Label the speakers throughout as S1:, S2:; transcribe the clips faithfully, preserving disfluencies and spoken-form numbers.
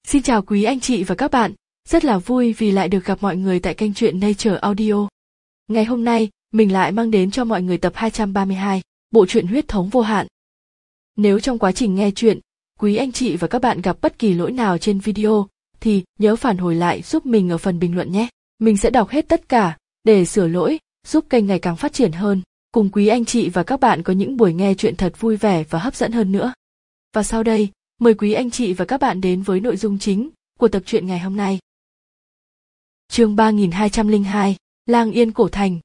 S1: Xin chào quý anh chị và các bạn, rất là vui vì lại được gặp mọi người tại kênh truyện Nature Audio. Ngày hôm nay, mình lại mang đến cho mọi người tập hai trăm ba mươi hai, bộ truyện Huyết thống vô hạn. Nếu trong quá trình nghe truyện, quý anh chị và các bạn gặp bất kỳ lỗi nào trên video, thì nhớ phản hồi lại giúp mình ở phần bình luận nhé. Mình sẽ đọc hết tất cả, để sửa lỗi, giúp kênh ngày càng phát triển hơn, cùng quý anh chị và các bạn có những buổi nghe truyện thật vui vẻ và hấp dẫn hơn nữa. Và sau đây, mời quý anh chị và các bạn đến với nội dung chính của tập truyện ngày hôm nay. Chương ba nghìn hai trăm lẻ hai, Lang Yên Cổ Thành.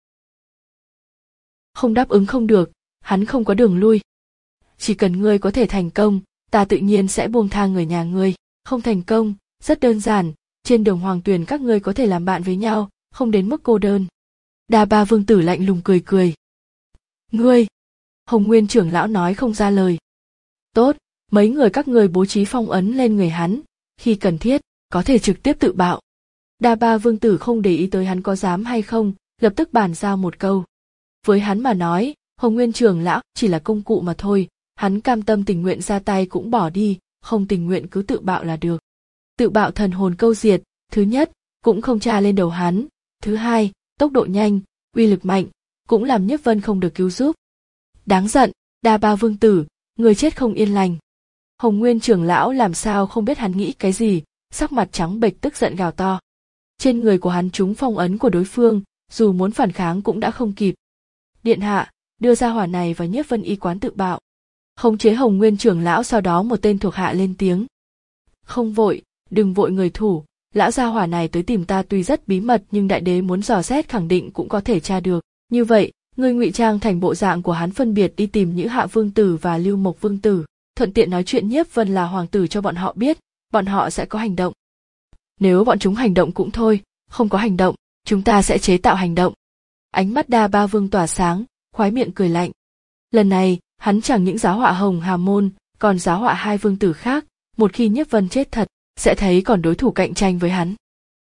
S1: Không đáp ứng không được, hắn không có đường lui. Chỉ cần ngươi có thể thành công, ta tự nhiên sẽ buông tha người nhà ngươi. Không thành công, rất đơn giản, trên đường hoàng tuyền các ngươi có thể làm bạn với nhau, không đến mức cô đơn. Đa Ba Vương Tử lạnh lùng cười cười. Ngươi! Hồng Nguyên trưởng lão nói không ra lời. Tốt, mấy người các ngươi bố trí phong ấn lên người hắn, khi cần thiết, có thể trực tiếp tự bạo. Đa Ba Vương Tử không để ý tới hắn có dám hay không, lập tức bàn giao một câu. Với hắn mà nói, Hồng Nguyên trưởng lão chỉ là công cụ mà thôi, hắn cam tâm tình nguyện ra tay cũng bỏ đi, không tình nguyện cứ tự bạo là được. Tự bạo thần hồn câu diệt, thứ nhất, cũng không tra lên đầu hắn, thứ hai, tốc độ nhanh, uy lực mạnh, cũng làm Nhiếp Vân không được cứu giúp. Đáng giận, Đa Ba Vương Tử, người chết không yên lành. Hồng Nguyên trưởng lão làm sao không biết hắn nghĩ cái gì, sắc mặt trắng bệch tức giận gào to. Trên người của hắn trúng phong ấn của đối phương, dù muốn phản kháng cũng đã không kịp. Điện hạ, đưa ra hỏa này vào Nhiếp Vân y quán tự bạo. Khống chế Hồng Nguyên trưởng lão, sau đó một tên thuộc hạ lên tiếng. Không vội, đừng vội người thủ, lão gia hỏa này tới tìm ta tuy rất bí mật nhưng đại đế muốn dò xét khẳng định cũng có thể tra được. Như vậy, ngươi ngụy trang thành bộ dạng của hắn phân biệt đi tìm Nhữ Hạ Vương Tử và Lưu Mộc Vương Tử, thuận tiện nói chuyện Nhiếp Vân là hoàng tử cho bọn họ biết, bọn họ sẽ có hành động. Nếu bọn chúng hành động cũng thôi, không có hành động, chúng ta sẽ chế tạo hành động. Ánh mắt Đa Ba Vương tỏa sáng, khoái miệng cười lạnh. Lần này, hắn chẳng những giáo họa Hồng Hà Môn, còn giáo họa hai vương tử khác, một khi Nhiếp Vân chết thật, sẽ thấy còn đối thủ cạnh tranh với hắn.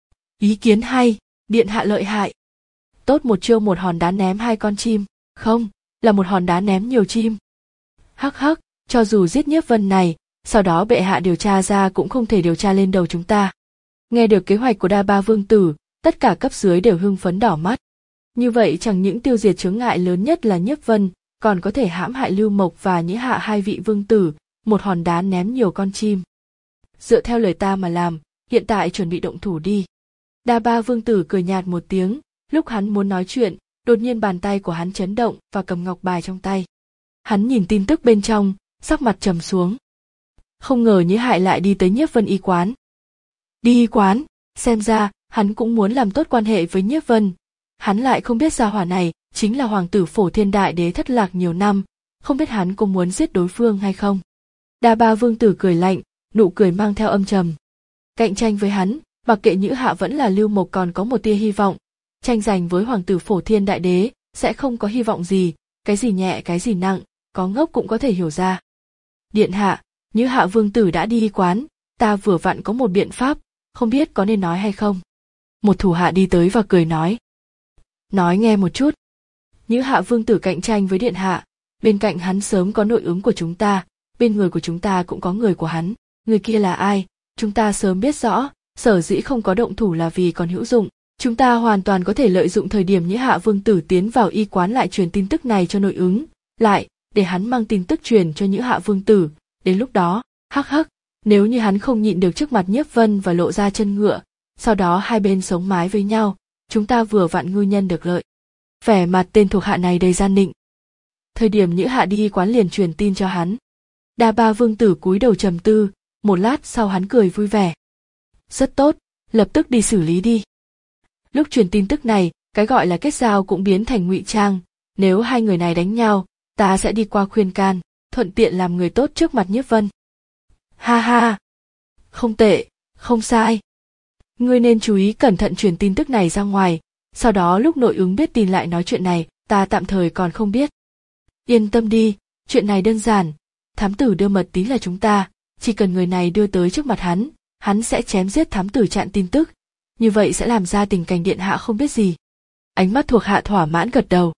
S1: Ý kiến hay, điện hạ lợi hại. Tốt, một chiêu một hòn đá ném hai con chim, không, là một hòn đá ném nhiều chim. Hắc hắc, cho dù giết Nhiếp Vân này, sau đó bệ hạ điều tra ra cũng không thể điều tra lên đầu chúng ta. Nghe được kế hoạch của Đa Ba Vương Tử, tất cả cấp dưới đều hưng phấn đỏ mắt. Như vậy chẳng những tiêu diệt chướng ngại lớn nhất là Nhiếp Vân, còn có thể hãm hại Lưu Mộc và Nhĩ Hạ hai vị vương tử, một hòn đá ném nhiều con chim. Dựa theo lời ta mà làm, hiện tại chuẩn bị động thủ đi. Đa Ba Vương Tử cười nhạt một tiếng, lúc hắn muốn nói chuyện, đột nhiên bàn tay của hắn chấn động và cầm ngọc bài trong tay. Hắn nhìn tin tức bên trong, sắc mặt trầm xuống. Không ngờ Nhĩ Hại lại đi tới Nhiếp Vân y quán. Đi y quán, xem ra hắn cũng muốn làm tốt quan hệ với Nhiếp Vân. Hắn lại không biết gia hỏa này chính là hoàng tử Phổ Thiên Đại Đế thất lạc nhiều năm, không biết hắn có muốn giết đối phương hay không. Đa Ba Vương Tử cười lạnh, nụ cười mang theo âm trầm. Cạnh tranh với hắn, mặc kệ Nhữ Hạ vẫn là Lưu Mộc còn có một tia hy vọng. Tranh giành với hoàng tử Phổ Thiên Đại Đế sẽ không có hy vọng gì, cái gì nhẹ cái gì nặng, có ngốc cũng có thể hiểu ra. Điện hạ, Nhữ Hạ Vương Tử đã đi y quán, ta vừa vặn có một biện pháp, không biết có nên nói hay không. Một thủ hạ đi tới và cười nói. Nói nghe một chút. Nhữ Hạ Vương Tử cạnh tranh với điện hạ, bên cạnh hắn sớm có nội ứng của chúng ta, bên người của chúng ta cũng có người của hắn. Người kia là ai, chúng ta sớm biết rõ, sở dĩ không có động thủ là vì còn hữu dụng. Chúng ta hoàn toàn có thể lợi dụng thời điểm Nhĩ Hạ Vương Tử tiến vào y quán lại truyền tin tức này cho nội ứng, lại, để hắn mang tin tức truyền cho Nhĩ Hạ Vương Tử, đến lúc đó, hắc hắc, nếu như hắn không nhịn được trước mặt Nhiếp Vân và lộ ra chân ngựa, sau đó hai bên sống mái với nhau, chúng ta vừa vặn ngư nhân được lợi. Vẻ mặt tên thuộc hạ này đầy gian nịnh. Thời điểm Nhĩ Hạ đi y quán liền truyền tin cho hắn. Đa Ba Vương Tử cúi đầu trầm tư, một lát sau hắn cười vui vẻ. Rất tốt, lập tức đi xử lý đi. Lúc truyền tin tức này, cái gọi là kết giao cũng biến thành ngụy trang, nếu hai người này đánh nhau, ta sẽ đi qua khuyên can, thuận tiện làm người tốt trước mặt Nhiếp Vân. Ha ha, không tệ, không sai. Ngươi nên chú ý cẩn thận truyền tin tức này ra ngoài, sau đó lúc nội ứng biết tin lại nói chuyện này, ta tạm thời còn không biết. Yên tâm đi, chuyện này đơn giản, thám tử đưa mật tín là chúng ta, chỉ cần người này đưa tới trước mặt hắn, hắn sẽ chém giết thám tử chặn tin tức, như vậy sẽ làm ra tình cảnh điện hạ không biết gì. Ánh mắt thuộc hạ thỏa mãn gật đầu.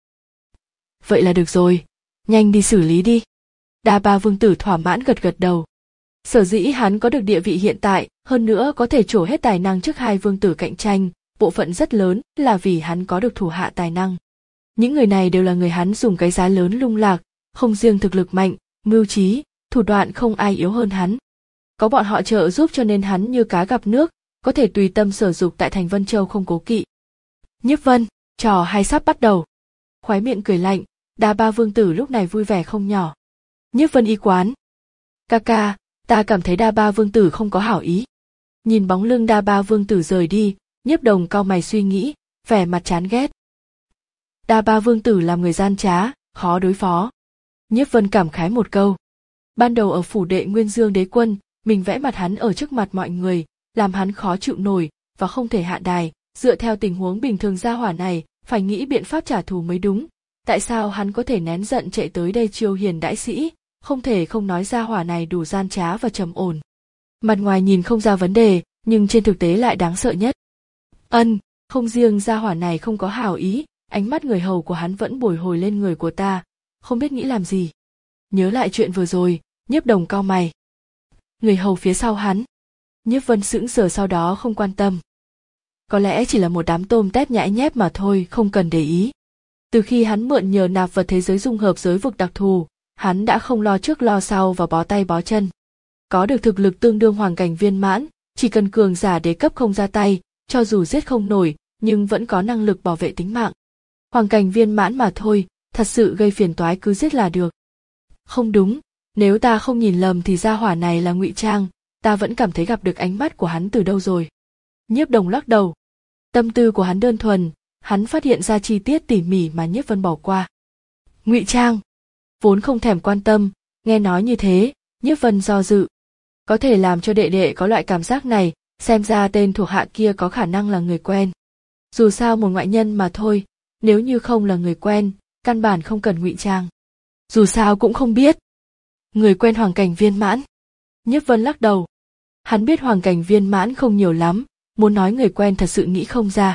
S1: Vậy là được rồi, nhanh đi xử lý đi. Đa Ba Vương Tử thỏa mãn gật gật đầu. Sở dĩ hắn có được địa vị hiện tại, hơn nữa có thể trổ hết tài năng trước hai vương tử cạnh tranh, bộ phận rất lớn là vì hắn có được thủ hạ tài năng. Những người này đều là người hắn dùng cái giá lớn lung lạc, không riêng thực lực mạnh, mưu trí, thủ đoạn không ai yếu hơn hắn. Có bọn họ trợ giúp cho nên hắn như cá gặp nước, có thể tùy tâm sở dục tại thành Vân Châu không cố kỵ. Nhiếp Vân, trò hay sắp bắt đầu. Khóe miệng cười lạnh, Đa Ba vương tử lúc này vui vẻ không nhỏ. Nhiếp Vân y quán. Ca ca, ta cảm thấy Đa Ba vương tử không có hảo ý. Nhìn bóng lưng Đa Ba vương tử rời đi, Nhiếp Đồng cau mày suy nghĩ, vẻ mặt chán ghét. Đa Ba vương tử làm người gian trá, khó đối phó. Nhiếp Vân cảm khái một câu. Ban đầu ở phủ đệ Nguyên Dương đế quân, mình vẽ mặt hắn ở trước mặt mọi người, làm hắn khó chịu nổi và không thể hạ đài. Dựa theo tình huống bình thường gia hỏa này, phải nghĩ biện pháp trả thù mới đúng. Tại sao hắn có thể nén giận chạy tới đây chiêu hiền đãi sĩ? Không thể không nói gia hỏa này đủ gian trá và trầm ổn. Mặt ngoài nhìn không ra vấn đề, nhưng trên thực tế lại đáng sợ nhất. Ân, không riêng gia hỏa này không có hảo ý, ánh mắt người hầu của hắn vẫn bồi hồi lên người của ta, không biết nghĩ làm gì. Nhớ lại chuyện vừa rồi, Nhiếp Đồng cau mày. Người hầu phía sau hắn. Nhiếp Vân sững sờ sau đó không quan tâm. Có lẽ chỉ là một đám tôm tép nhãi nhép mà thôi, không cần để ý. Từ khi hắn mượn nhờ nạp vật thế giới dung hợp giới vực đặc thù, hắn đã không lo trước lo sau và bó tay bó chân. Có được thực lực tương đương hoàng cảnh viên mãn, chỉ cần cường giả đế cấp không ra tay, cho dù giết không nổi, nhưng vẫn có năng lực bảo vệ tính mạng. Hoàng cảnh viên mãn mà thôi, thật sự gây phiền toái cứ giết là được. Không đúng, nếu ta không nhìn lầm thì gia hỏa này là ngụy trang, ta vẫn cảm thấy gặp được ánh mắt của hắn từ đâu rồi. Nhiếp Đồng lắc đầu. Tâm tư của hắn đơn thuần, hắn phát hiện ra chi tiết tỉ mỉ mà Nhiếp Vân bỏ qua. Ngụy trang, vốn không thèm quan tâm, nghe nói như thế, Nhiếp Vân do dự. Có thể làm cho đệ đệ có loại cảm giác này, xem ra tên thuộc hạ kia có khả năng là người quen. Dù sao một ngoại nhân mà thôi, nếu như không là người quen, căn bản không cần ngụy trang. Dù sao cũng không biết. Người quen hoàng cảnh viên mãn. Nhiếp Vân lắc đầu. Hắn biết hoàng cảnh viên mãn không nhiều lắm, muốn nói người quen thật sự nghĩ không ra.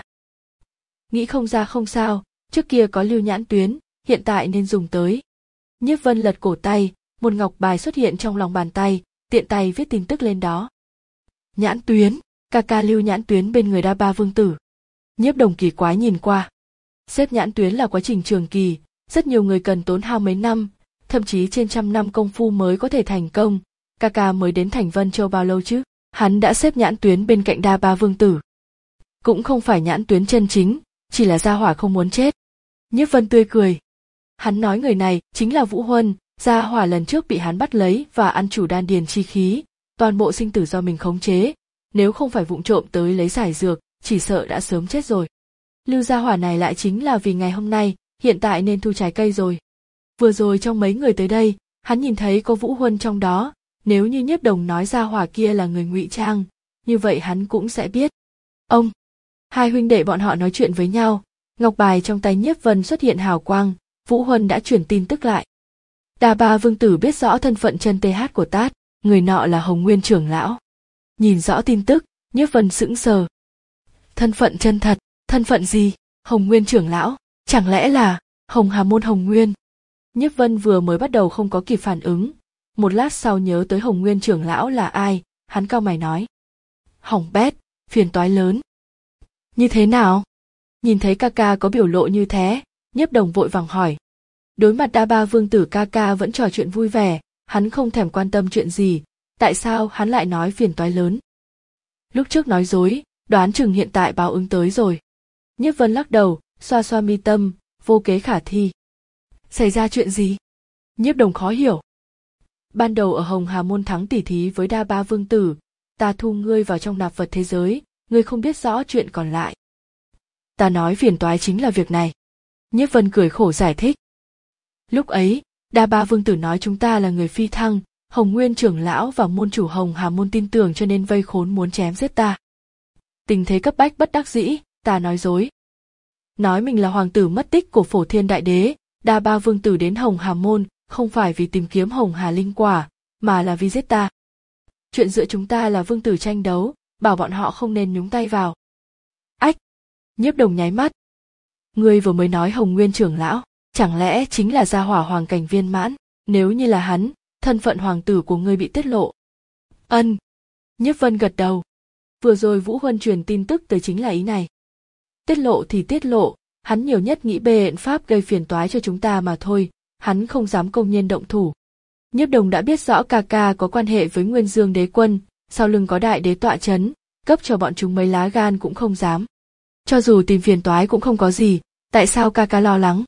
S1: Nghĩ không ra không sao, trước kia có lưu nhãn tuyến, hiện tại nên dùng tới. Nhiếp Vân lật cổ tay, một ngọc bài xuất hiện trong lòng bàn tay, tiện tay viết tin tức lên đó. Nhãn tuyến, ca ca lưu nhãn tuyến bên người Đa Ba vương tử. Nhiếp Đồng kỳ quái nhìn qua. Xếp nhãn tuyến là quá trình trường kỳ, rất nhiều người cần tốn hao mấy năm, thậm chí trên trăm năm công phu mới có thể thành công. Ca ca mới đến thành Vân Châu bao lâu chứ? Hắn đã xếp nhãn tuyến bên cạnh Đa Ba vương tử. Cũng không phải nhãn tuyến chân chính, chỉ là gia hỏa không muốn chết. Nhiếp Vân tươi cười. Hắn nói người này chính là Vũ Huân, gia hỏa lần trước bị hắn bắt lấy và ăn chủ đan điền chi khí, toàn bộ sinh tử do mình khống chế, nếu không phải vụng trộm tới lấy giải dược, chỉ sợ đã sớm chết rồi. Lưu gia hỏa này lại chính là vì ngày hôm nay, hiện tại nên thu trái cây rồi. Vừa rồi trong mấy người tới đây, hắn nhìn thấy có Vũ Huân trong đó, nếu như Nhiếp Đồng nói gia hỏa kia là người ngụy trang, như vậy hắn cũng sẽ biết. Ông, hai huynh đệ bọn họ nói chuyện với nhau, ngọc bài trong tay Nhiếp Vân xuất hiện hào quang, Vũ Huân đã chuyển tin tức lại. Đa Ba vương tử biết rõ thân phận chân th của Tát, người nọ là Hồng Nguyên trưởng lão. Nhìn rõ tin tức, Nhiếp Vân sững sờ. Thân phận chân thật, thân phận gì? Hồng Nguyên trưởng lão, chẳng lẽ là Hồng Hà môn Hồng Nguyên? Nhiếp Vân vừa mới bắt đầu không có kịp phản ứng, một lát sau nhớ tới Hồng Nguyên trưởng lão là ai, hắn cau mày nói. Hỏng bét, phiền toái lớn. Như thế nào? Nhìn thấy ca ca có biểu lộ như thế, Nhiếp Đồng vội vàng hỏi. Đối mặt Đa Ba vương tử ca ca vẫn trò chuyện vui vẻ, hắn không thèm quan tâm chuyện gì, tại sao hắn lại nói phiền toái lớn? Lúc trước nói dối, đoán chừng hiện tại báo ứng tới rồi. Nhiếp Vân lắc đầu, xoa xoa mi tâm, vô kế khả thi. Xảy ra chuyện gì? Nhiếp Đồng khó hiểu. Ban đầu ở Hồng Hà môn thắng tỉ thí với Đa Ba vương tử, ta thu ngươi vào trong nạp vật thế giới, ngươi không biết rõ chuyện còn lại. Ta nói phiền toái chính là việc này. Nhiếp Vân cười khổ giải thích. Lúc ấy, Đa Ba vương tử nói chúng ta là người phi thăng, Hồng Nguyên trưởng lão và môn chủ Hồng Hà môn tin tưởng cho nên vây khốn muốn chém giết ta. Tình thế cấp bách bất đắc dĩ, ta nói dối. Nói mình là hoàng tử mất tích của Phổ Thiên Đại Đế, Đa Ba vương tử đến Hồng Hà môn không phải vì tìm kiếm Hồng Hà linh quả, mà là vì giết ta. Chuyện giữa chúng ta là vương tử tranh đấu, bảo bọn họ không nên nhúng tay vào. Ách! Nhiếp Đồng nháy mắt. Ngươi vừa mới nói Hồng Nguyên trưởng lão, chẳng lẽ chính là gia hỏa hoàng cảnh viên mãn? Nếu như là hắn, thân phận hoàng tử của ngươi bị tiết lộ. Ân. Nhiếp Vân gật đầu. Vừa rồi Vũ Huân truyền tin tức tới chính là ý này. Tiết lộ thì tiết lộ, hắn nhiều nhất nghĩ biện pháp gây phiền toái cho chúng ta mà thôi, hắn không dám công nhiên động thủ. Nhiếp Đồng đã biết rõ ca ca có quan hệ với Nguyên Dương Đế Quân, sau lưng có đại đế tọa chấn, cấp cho bọn chúng mấy lá gan cũng không dám. Cho dù tìm phiền toái cũng không có gì, tại sao ca ca lo lắng?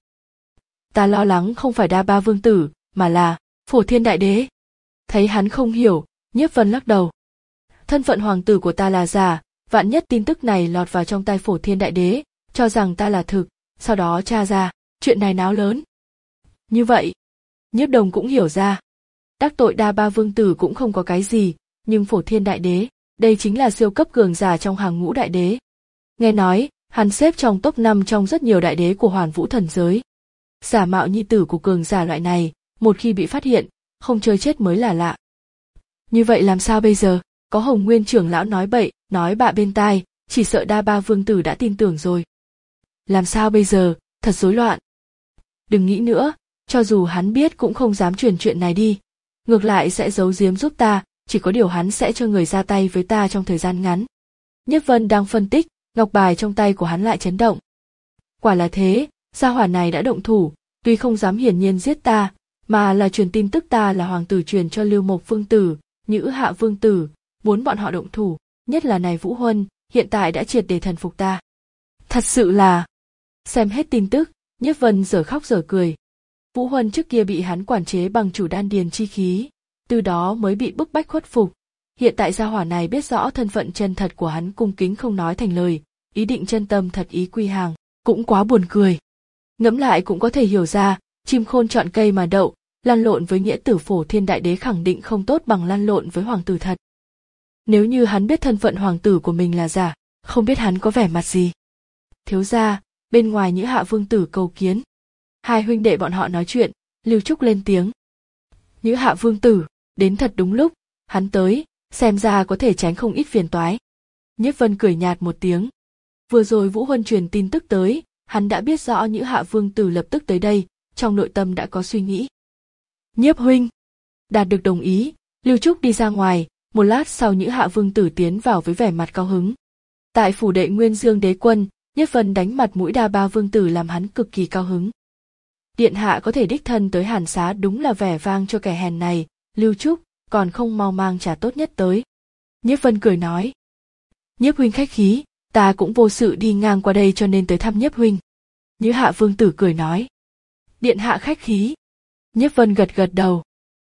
S1: Ta lo lắng không phải Đa Ba Vương Tử, mà là Phổ Thiên Đại Đế. Thấy hắn không hiểu, Nhiếp Vân lắc đầu. Thân phận hoàng tử của ta là giả, vạn nhất tin tức này lọt vào trong tay Phổ Thiên Đại Đế, cho rằng ta là thực, sau đó tra ra, chuyện này náo lớn. Như vậy, Nhiếp Đồng cũng hiểu ra. Đắc tội Đa Ba Vương Tử cũng không có cái gì, nhưng Phổ Thiên Đại Đế, đây chính là siêu cấp cường giả trong hàng ngũ đại đế. Nghe nói, hắn xếp trong top năm trong rất nhiều đại đế của Hoàn Vũ thần giới. Giả mạo nhi tử của cường giả loại này, một khi bị phát hiện, không chơi chết mới là lạ. Như vậy làm sao bây giờ? Có Hồng Nguyên trưởng lão nói bậy, nói bạ bên tai, chỉ sợ Đa Ba Vương Tử đã tin tưởng rồi. Làm sao bây giờ, thật rối loạn. Đừng nghĩ nữa, cho dù hắn biết cũng không dám truyền chuyện này đi. Ngược lại sẽ giấu giếm giúp ta, chỉ có điều hắn sẽ cho người ra tay với ta trong thời gian ngắn. Nhiếp Vân đang phân tích, ngọc bài trong tay của hắn lại chấn động. Quả là thế, gia hỏa này đã động thủ, tuy không dám hiển nhiên giết ta, mà là truyền tin tức ta là hoàng tử truyền cho Lưu Mộc Vương Tử, Nhữ Hạ Vương Tử, muốn bọn họ động thủ, nhất là này Vũ Huân, hiện tại đã triệt để thần phục ta. Thật sự là... Xem hết tin tức, Nhiếp Vân giờ khóc giờ cười. Vũ Huân trước kia bị hắn quản chế bằng chủ đan điền chi khí, từ đó mới bị bức bách khuất phục. Hiện tại gia hỏa này biết rõ thân phận chân thật của hắn, cung kính không nói thành lời, ý định chân tâm thật ý quy hàng, cũng quá buồn cười. Ngẫm lại cũng có thể hiểu ra, chim khôn chọn cây mà đậu, lăn lộn với nghĩa tử Phổ Thiên Đại Đế khẳng định không tốt bằng lăn lộn với hoàng tử thật. Nếu như hắn biết thân phận hoàng tử của mình là giả, không biết hắn có vẻ mặt gì. Thiếu gia, bên ngoài Nhữ Hạ Vương Tử cầu kiến. Hai huynh đệ bọn họ nói chuyện, Lưu Trúc lên tiếng. Nhữ Hạ Vương Tử, đến thật đúng lúc, hắn tới, xem ra có thể tránh không ít phiền toái. Nhiếp Vân cười nhạt một tiếng. Vừa rồi Vũ Huân truyền tin tức tới, hắn đã biết rõ Nhữ Hạ Vương Tử lập tức tới đây, trong nội tâm đã có suy nghĩ. Nhiếp huynh, đạt được đồng ý, Lưu Trúc đi ra ngoài, một lát sau Nhữ Hạ Vương Tử tiến vào với vẻ mặt cao hứng. Tại phủ đệ Nguyên Dương Đế Quân, Nhiếp Vân đánh mặt mũi Đa Ba Vương Tử làm hắn cực kỳ cao hứng. Điện hạ có thể đích thân tới Hàn Xá đúng là vẻ vang cho kẻ hèn này, Lưu Trúc, còn không mau mang trà tốt nhất tới. Nhiếp Vân cười nói. Nhiếp huynh khách khí, ta cũng vô sự đi ngang qua đây cho nên tới thăm Nhiếp huynh. Nhữ Hạ Vương Tử cười nói. Điện hạ khách khí. Nhiếp Vân gật gật đầu.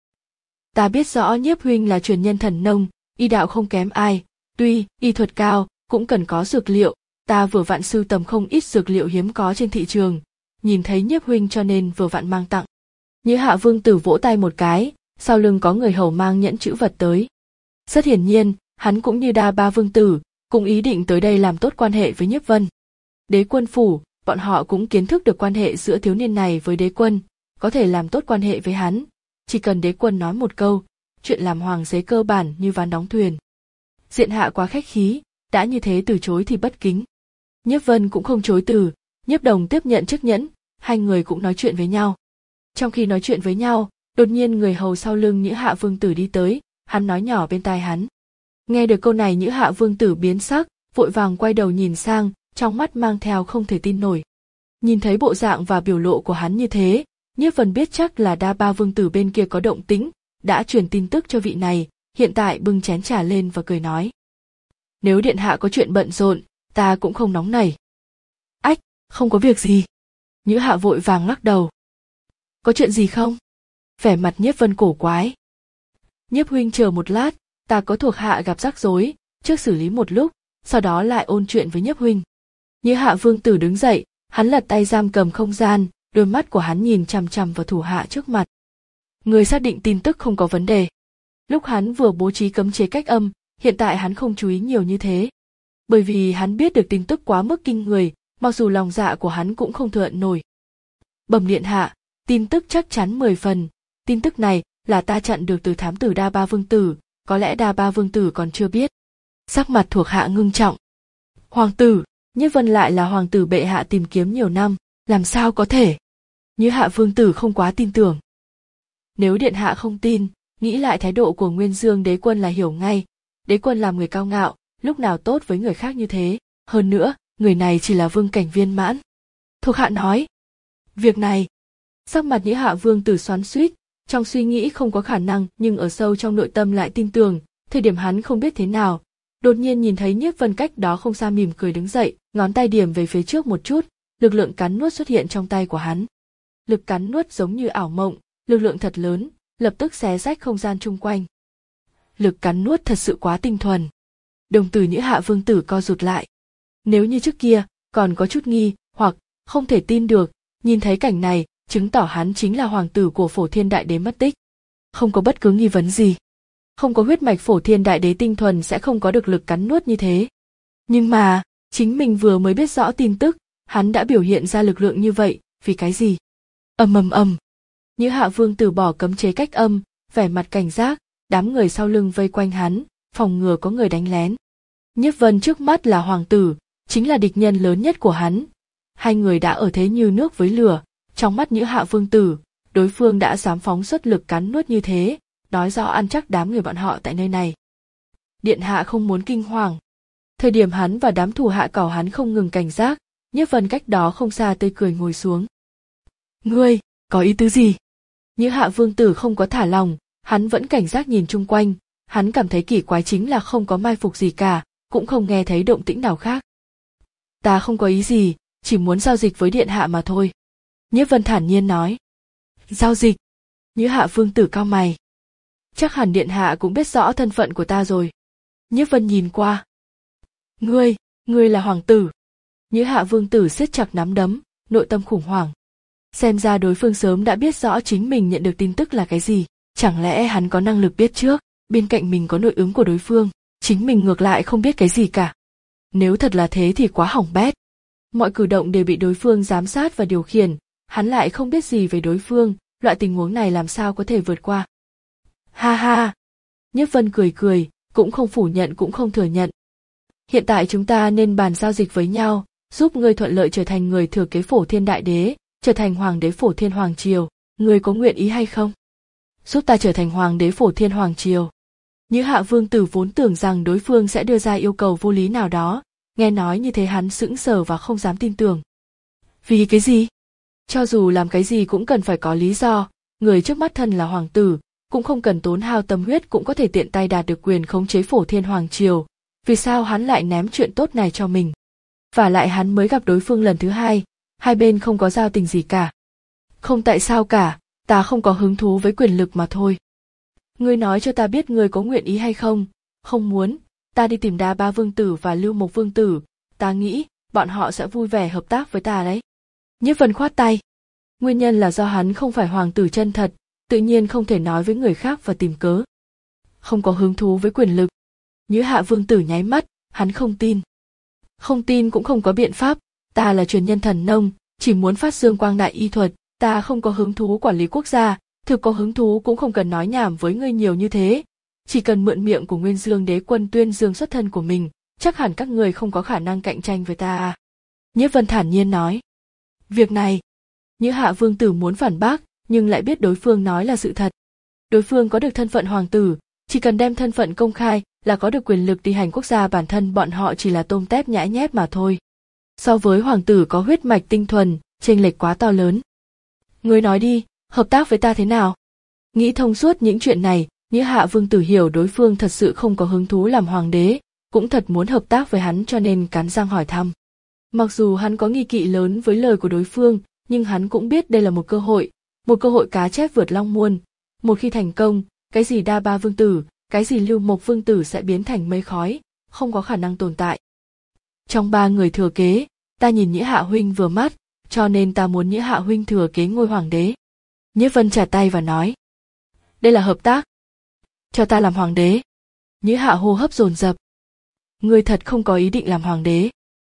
S1: Ta biết rõ Nhiếp huynh là truyền nhân thần nông, y đạo không kém ai, tuy y thuật cao, cũng cần có dược liệu, ta vừa vặn sưu tầm không ít dược liệu hiếm có trên thị trường, nhìn thấy Nhiếp huynh cho nên vừa vặn mang tặng. Nhữ Hạ Vương Tử vỗ tay một cái, sau lưng có người hầu mang nhẫn chữ vật tới. Rất hiển nhiên, hắn cũng như Đa Ba Vương Tử, cũng ý định tới đây làm tốt quan hệ với Nhiếp Vân. Đế quân phủ, bọn họ cũng kiến thức được quan hệ giữa thiếu niên này với đế quân, có thể làm tốt quan hệ với hắn, chỉ cần đế quân nói một câu, chuyện làm hoàng đế cơ bản như ván đóng thuyền. Diện hạ quá khách khí, đã như thế từ chối thì bất kính. Nhiếp Vân cũng không chối từ, Nhiếp Đồng tiếp nhận chiếc nhẫn, hai người cũng nói chuyện với nhau. Trong khi nói chuyện với nhau, đột nhiên người hầu sau lưng Nhữ Hạ Vương Tử đi tới, hắn nói nhỏ bên tai hắn. Nghe được câu này Nhữ Hạ Vương Tử biến sắc, vội vàng quay đầu nhìn sang, trong mắt mang theo không thể tin nổi. Nhìn thấy bộ dạng và biểu lộ của hắn như thế, Nhiếp Vân biết chắc là Đa Ba Vương Tử bên kia có động tĩnh, đã truyền tin tức cho vị này, hiện tại bưng chén trà lên và cười nói. Nếu điện hạ có chuyện bận rộn, ta cũng không nóng nảy. Ách, không có việc gì. Nhữ Hạ vội vàng lắc đầu. Có chuyện gì không? Vẻ mặt Nhiếp Vân cổ quái. Nhiếp huynh chờ một lát, ta có thuộc hạ gặp rắc rối, trước xử lý một lúc, sau đó lại ôn chuyện với Nhiếp huynh. Nhữ Hạ Vương Tử đứng dậy, hắn lật tay giam cầm không gian, đôi mắt của hắn nhìn chằm chằm vào thủ hạ trước mặt. Người xác định tin tức không có vấn đề. Lúc hắn vừa bố trí cấm chế cách âm, hiện tại hắn không chú ý nhiều như thế. Bởi vì hắn biết được tin tức quá mức kinh người, mặc dù lòng dạ của hắn cũng không thừa nhận nổi. Bẩm điện hạ, tin tức chắc chắn mười phần, tin tức này là ta chặn được từ thám tử Đa Ba Vương Tử, có lẽ Đa Ba Vương Tử còn chưa biết. Sắc mặt thuộc hạ ngưng trọng. Hoàng tử, Nhiếp Vân lại là hoàng tử bệ hạ tìm kiếm nhiều năm, làm sao có thể? Nhữ Hạ Vương Tử không quá tin tưởng. Nếu điện hạ không tin, Nghĩ lại thái độ của Nguyên Dương đế quân là hiểu ngay, đế quân làm người cao ngạo, lúc nào tốt với người khác như thế, hơn nữa, người này chỉ là vương cảnh viên mãn. Thuộc hạ nói, việc này, sắc mặt Nhĩ Hạ vương tử xoắn xuýt, trong suy nghĩ không có khả năng nhưng ở sâu trong nội tâm lại tin tưởng, thời điểm hắn không biết thế nào, đột nhiên nhìn thấy Nhiếp Vân cách đó không xa mỉm cười đứng dậy, ngón tay điểm về phía trước một chút, lực lượng cắn nuốt xuất hiện trong tay của hắn. Lực cắn nuốt giống như ảo mộng, lực lượng thật lớn, lập tức xé rách không gian chung quanh. Lực cắn nuốt thật sự quá tinh thuần. Đồng tử Nhĩ Hạ vương tử co rụt lại. Nếu như trước kia còn có chút nghi hoặc không thể tin được, nhìn thấy cảnh này, chứng tỏ hắn chính là hoàng tử của Phổ Thiên Đại Đế mất tích. Không có bất cứ nghi vấn gì. Không có huyết mạch Phổ Thiên Đại Đế tinh thuần sẽ không có được lực cắn nuốt như thế. Nhưng mà, chính mình vừa mới biết rõ tin tức, hắn đã biểu hiện ra lực lượng như vậy, vì cái gì? Ầm ầm ầm. Nhĩ Hạ vương tử bỏ cấm chế cách âm, vẻ mặt cảnh giác, đám người sau lưng vây quanh hắn, phòng ngừa có người đánh lén. Nhiếp Vân trước mắt là hoàng tử, chính là địch nhân lớn nhất của hắn. Hai người đã ở thế như nước với lửa, trong mắt Nhĩ Hạ vương tử, đối phương đã dám phóng xuất lực cắn nuốt như thế, nói rõ ăn chắc đám người bọn họ tại nơi này. Điện hạ không muốn kinh hoàng. Thời điểm hắn và đám thủ hạ cỏ hắn không ngừng cảnh giác, Nhiếp Vân cách đó không xa tươi cười ngồi xuống. Ngươi, có ý tứ gì? Nhĩ Hạ vương tử không có thả lòng, hắn vẫn cảnh giác nhìn chung quanh, hắn cảm thấy kỳ quái chính là không có mai phục gì cả, cũng không nghe thấy động tĩnh nào khác. Ta không có ý gì, chỉ muốn giao dịch với điện hạ mà thôi. Nhiếp Vân thản nhiên nói. Giao dịch? Nhĩ Hạ vương tử cau mày. Chắc hẳn điện hạ cũng biết rõ thân phận của ta rồi. Nhiếp Vân nhìn qua. Ngươi, ngươi là hoàng tử. Nhĩ Hạ vương tử siết chặt nắm đấm, nội tâm khủng hoảng. Xem ra đối phương sớm đã biết rõ chính mình nhận được tin tức là cái gì, chẳng lẽ hắn có năng lực biết trước, bên cạnh mình có nội ứng của đối phương, chính mình ngược lại không biết cái gì cả. Nếu thật là thế thì quá hỏng bét. Mọi cử động đều bị đối phương giám sát và điều khiển, hắn lại không biết gì về đối phương, loại tình huống này làm sao có thể vượt qua. Ha ha! Nhiếp Vân cười cười, cũng không phủ nhận cũng không thừa nhận. Hiện tại chúng ta nên bàn giao dịch với nhau, giúp ngươi thuận lợi trở thành người thừa kế Phổ Thiên Đại Đế, trở thành hoàng đế Phổ Thiên Hoàng Triều, ngươi có nguyện ý hay không? Giúp ta trở thành hoàng đế Phổ Thiên Hoàng Triều. Nhĩ Hạ vương tử vốn tưởng rằng đối phương sẽ đưa ra yêu cầu vô lý nào đó, nghe nói như thế hắn sững sờ và không dám tin tưởng. Vì cái gì? Cho dù làm cái gì cũng cần phải có lý do, người trước mắt thân là hoàng tử, cũng không cần tốn hao tâm huyết cũng có thể tiện tay đạt được quyền khống chế Phổ Thiên Hoàng Triều, vì sao hắn lại ném chuyện tốt này cho mình? Và lại hắn mới gặp đối phương lần thứ hai, hai bên không có giao tình gì cả. Không tại sao cả, ta không có hứng thú với quyền lực mà thôi. Ngươi nói cho ta biết ngươi có nguyện ý hay không? Không muốn, ta đi tìm Đa Ba vương tử và Lưu Mộc vương tử, ta nghĩ bọn họ sẽ vui vẻ hợp tác với ta đấy. Nhiếp Vân khoát tay. Nguyên nhân là do hắn không phải hoàng tử chân thật, tự nhiên không thể nói với người khác và tìm cớ. Không có hứng thú với quyền lực. Nhĩ Hạ vương tử nháy mắt, hắn không tin. Không tin cũng không có biện pháp, ta là truyền nhân thần nông, chỉ muốn phát dương quang đại y thuật, ta không có hứng thú quản lý quốc gia, thực có hứng thú cũng không cần nói nhảm với ngươi nhiều như thế. Chỉ cần mượn miệng của Nguyên Dương đế quân tuyên dương xuất thân của mình, chắc hẳn các người không có khả năng cạnh tranh với ta à. Nhiếp Vân thản nhiên nói. Việc này, Nhĩ Hạ vương tử muốn phản bác, nhưng lại biết đối phương nói là sự thật. Đối phương có được thân phận hoàng tử, chỉ cần đem thân phận công khai là có được quyền lực đi hành quốc gia, bản thân bọn họ chỉ là tôm tép nhãi nhép mà thôi. So với hoàng tử có huyết mạch tinh thuần, chênh lệch quá to lớn. Ngươi nói đi, hợp tác với ta thế nào? Nghĩ thông suốt những chuyện này, Nhĩ Hạ vương tử hiểu đối phương thật sự không có hứng thú làm hoàng đế, cũng thật muốn hợp tác với hắn cho nên cắn răng hỏi thăm. Mặc dù hắn có nghi kỵ lớn với lời của đối phương, nhưng hắn cũng biết đây là một cơ hội, một cơ hội cá chép vượt long muôn. Một khi thành công, cái gì Đa Ba vương tử, cái gì Lưu Mộc vương tử sẽ biến thành mây khói, không có khả năng tồn tại. Trong ba người thừa kế, ta nhìn Nhĩ Hạ huynh vừa mắt, cho nên ta muốn Nhĩ Hạ huynh thừa kế ngôi hoàng đế. Nhiếp Vân trả tay và nói. Đây là hợp tác. Cho ta làm hoàng đế. Nhĩ Hạ hô hấp dồn dập. Ngươi thật không có ý định làm hoàng đế.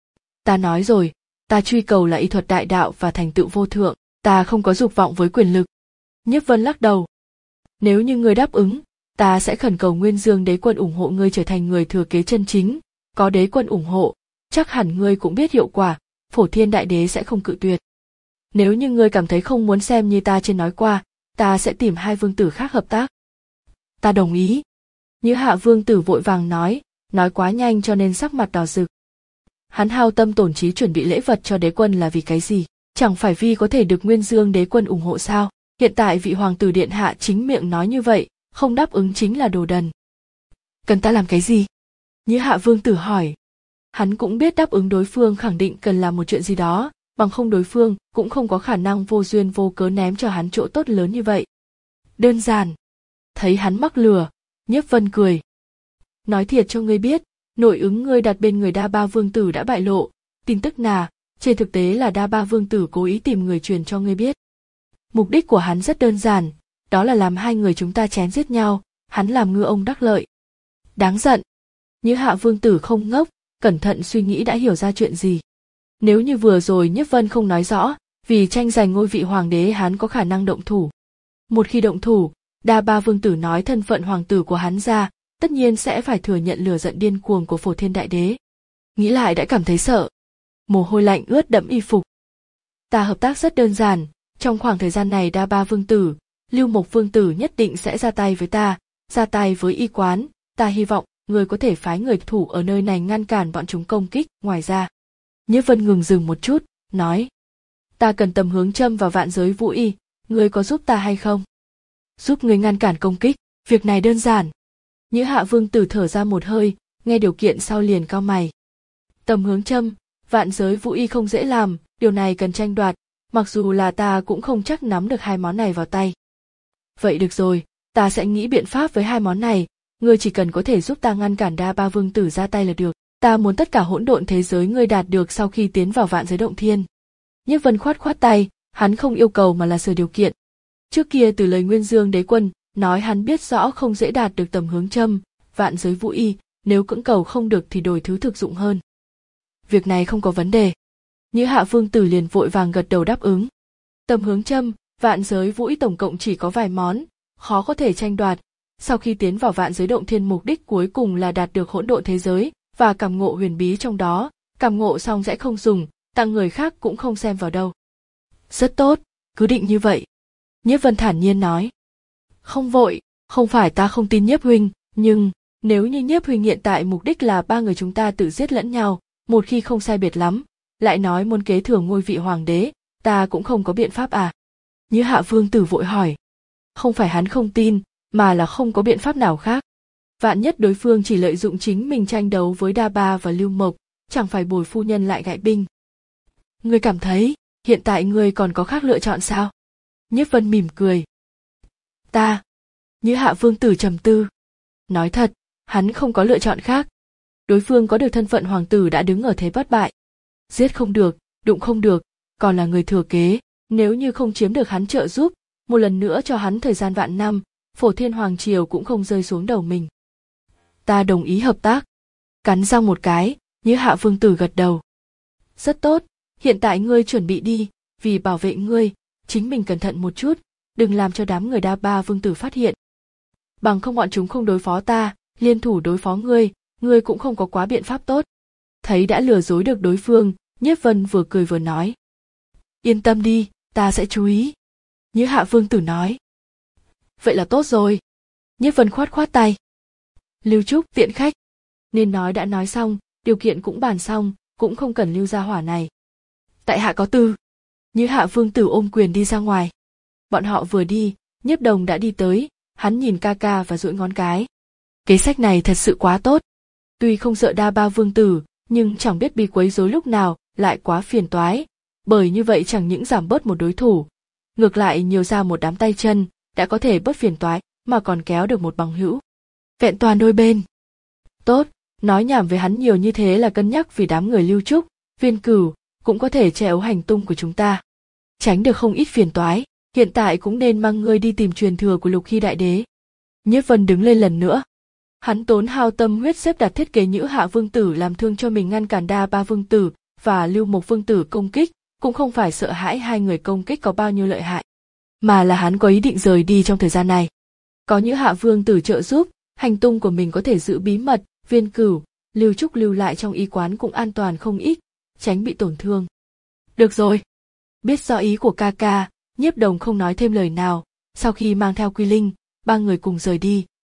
S1: Ta nói rồi, ta truy cầu là y thuật đại đạo và thành tựu vô thượng, ta không có dục vọng với quyền lực. Nhiếp Vân lắc đầu. Nếu như ngươi đáp ứng, ta sẽ khẩn cầu Nguyên Dương đế quân ủng hộ ngươi trở thành người thừa kế chân chính, có đế quân ủng hộ, chắc hẳn ngươi cũng biết hiệu quả, Phổ Thiên Đại Đế sẽ không cự tuyệt. Nếu như ngươi cảm thấy không muốn xem như ta trên nói qua, ta sẽ tìm hai vương tử khác hợp tác. Ta đồng ý. Nhữ Hạ Vương tử vội vàng nói, nói quá nhanh cho nên sắc mặt đỏ rực. Hắn hao tâm tổn trí chuẩn bị lễ vật cho đế quân là vì cái gì? Chẳng phải vì có thể được Nguyên Dương đế quân ủng hộ sao? Hiện tại vị hoàng tử điện hạ chính miệng nói như vậy, không đáp ứng chính là đồ đần. Cần ta làm cái gì? Nhữ Hạ Vương tử hỏi. Hắn cũng biết đáp ứng đối phương khẳng định cần làm một chuyện gì đó, bằng không đối phương cũng không có khả năng vô duyên vô cớ ném cho hắn chỗ tốt lớn như vậy. Đơn giản. Thấy hắn mắc lừa, Nhiếp Vân cười. Nói thiệt cho ngươi biết, nội ứng ngươi đặt bên người Đa Ba Vương tử đã bại lộ, tin tức nà, trên thực tế là Đa Ba Vương tử cố ý tìm người truyền cho ngươi biết. Mục đích của hắn rất đơn giản, đó là làm hai người chúng ta chém giết nhau, hắn làm ngư ông đắc lợi. Đáng giận. Nhữ Hạ Vương tử không ngốc, cẩn thận suy nghĩ đã hiểu ra chuyện gì. Nếu như vừa rồi Nhiếp Vân không nói rõ, vì tranh giành ngôi vị hoàng đế hắn có khả năng động thủ. Một khi động thủ, Đa Ba Vương tử nói thân phận hoàng tử của hắn ra, tất nhiên sẽ phải thừa nhận lửa giận điên cuồng của Phổ Thiên Đại Đế. Nghĩ lại đã cảm thấy sợ. Mồ hôi lạnh ướt đẫm y phục. Ta hợp tác rất đơn giản, trong khoảng thời gian này Đa Ba Vương tử, Lưu Mộc Vương tử nhất định sẽ ra tay với ta, ra tay với y quán, ta hy vọng người có thể phái người thủ ở nơi này ngăn cản bọn chúng công kích. Ngoài ra, Nhiếp Vân ngừng dừng một chút, nói, ta cần Tầm Hướng Châm và Vạn Giới Vũ Y, ngươi có giúp ta hay không? Giúp người ngăn cản công kích, việc này đơn giản. Nhữ Hạ Vương tử thở ra một hơi, nghe điều kiện sau liền cau mày. Tầm Hướng Châm, Vạn Giới Vũ Y không dễ làm, điều này cần tranh đoạt, mặc dù là ta cũng không chắc nắm được hai món này vào tay. Vậy được rồi, ta sẽ nghĩ biện pháp với hai món này, ngươi chỉ cần có thể giúp ta ngăn cản Đa Ba Vương tử ra tay là được. Ta muốn tất cả hỗn độn thế giới ngươi đạt được sau khi tiến vào Vạn Giới Động Thiên. Nhiếp Vân khoát khoát tay, hắn không yêu cầu mà là sửa điều kiện. Trước kia từ lời Nguyên Dương đế quân, nói hắn biết rõ không dễ đạt được Tầm Hướng Châm, Vạn Giới Vũ Y, nếu cưỡng cầu không được thì đổi thứ thực dụng hơn. Việc này không có vấn đề. Nhữ Hạ Vương tử liền vội vàng gật đầu đáp ứng. Tầm Hướng Châm, Vạn Giới Vũ Y tổng cộng chỉ có vài món, khó có thể tranh đoạt. Sau khi tiến vào Vạn Giới Động Thiên mục đích cuối cùng là đạt được hỗn độn thế giới và cảm ngộ huyền bí trong đó, cảm ngộ xong sẽ không dùng, tặng người khác cũng không xem vào đâu. Rất tốt, cứ định như vậy. Nhiếp Vân thản nhiên nói. Không vội, không phải ta không tin Nhiếp huynh, nhưng nếu như Nhiếp huynh hiện tại mục đích là ba người chúng ta tự giết lẫn nhau, một khi không sai biệt lắm, lại nói muốn kế thừa ngôi vị hoàng đế, ta cũng không có biện pháp à? Nhữ Hạ Vương tử vội hỏi. Không phải hắn không tin, mà là không có biện pháp nào khác. Vạn nhất đối phương chỉ lợi dụng chính mình tranh đấu với Đa Ba và Lưu Mộc, chẳng phải Bồi phu nhân lại gại binh. Ngươi cảm thấy, hiện tại ngươi còn có khác lựa chọn sao? Nhiếp Vân mỉm cười. Ta. Nhữ Hạ Vương tử trầm tư. Nói thật, hắn không có lựa chọn khác. Đối phương có được thân phận hoàng tử đã đứng ở thế bất bại. Giết không được, đụng không được, còn là người thừa kế. Nếu như không chiếm được hắn trợ giúp, một lần nữa cho hắn thời gian vạn năm, Phổ Thiên Hoàng Triều cũng không rơi xuống đầu mình. Ta đồng ý hợp tác. Cắn răng một cái, Nhữ Hạ Vương tử gật đầu. Rất tốt, hiện tại ngươi chuẩn bị đi, vì bảo vệ ngươi, chính mình cẩn thận một chút, đừng làm cho đám người Đa Ba Vương tử phát hiện. Bằng không bọn chúng không đối phó ta, liên thủ đối phó ngươi, ngươi cũng không có quá biện pháp tốt. Thấy đã lừa dối được đối phương, Nhiếp Vân vừa cười vừa nói. Yên tâm đi, ta sẽ chú ý. Nhữ Hạ Vương tử nói. Vậy là tốt rồi. Nhiếp Vân khoát khoát tay. Lưu Trúc tiện khách. Nên nói đã nói xong, điều kiện cũng bàn xong, cũng không cần lưu gia hỏa này. Tại hạ có tư. Nhữ Hạ Vương tử ôm quyền đi ra ngoài. Bọn họ vừa đi, Nhiếp Đồng đã đi tới, hắn nhìn ca ca và duỗi ngón cái. Kế sách này thật sự quá tốt. Tuy không sợ Đa Ba Vương tử, nhưng chẳng biết bị quấy rối lúc nào, lại quá phiền toái. Bởi như vậy chẳng những giảm bớt một đối thủ, ngược lại nhiều ra một đám tay chân, đã có thể bớt phiền toái, mà còn kéo được một bằng hữu. Vẹn toàn đôi bên. Tốt, nói nhảm với hắn nhiều như thế là cân nhắc vì đám người Lưu Trúc, Viên Cửu, cũng có thể che giấu hành tung của chúng ta. Tránh được không ít phiền toái, hiện tại cũng nên mang ngươi đi tìm truyền thừa của Lục Hy Đại Đế. Nhiếp Vân đứng lên lần nữa. Hắn tốn hao tâm huyết xếp đặt thiết kế Nhữ Hạ Vương tử làm thương cho mình ngăn cản Đa Ba Vương tử và Lưu Mộc Vương tử công kích, cũng không phải sợ hãi hai người công kích có bao nhiêu lợi hại, mà là hắn có ý định rời đi trong thời gian này. Có Nhữ Hạ Vương tử trợ giúp, hành tung của mình có thể giữ bí mật, Viên Cửu, Lưu Trúc lưu lại trong y quán cũng an toàn không ít, tránh bị tổn thương. Được rồi. Biết rõ ý của ca ca, Nhiếp Đồng không nói thêm lời nào, sau khi mang theo Quy Linh, ba người cùng rời đi,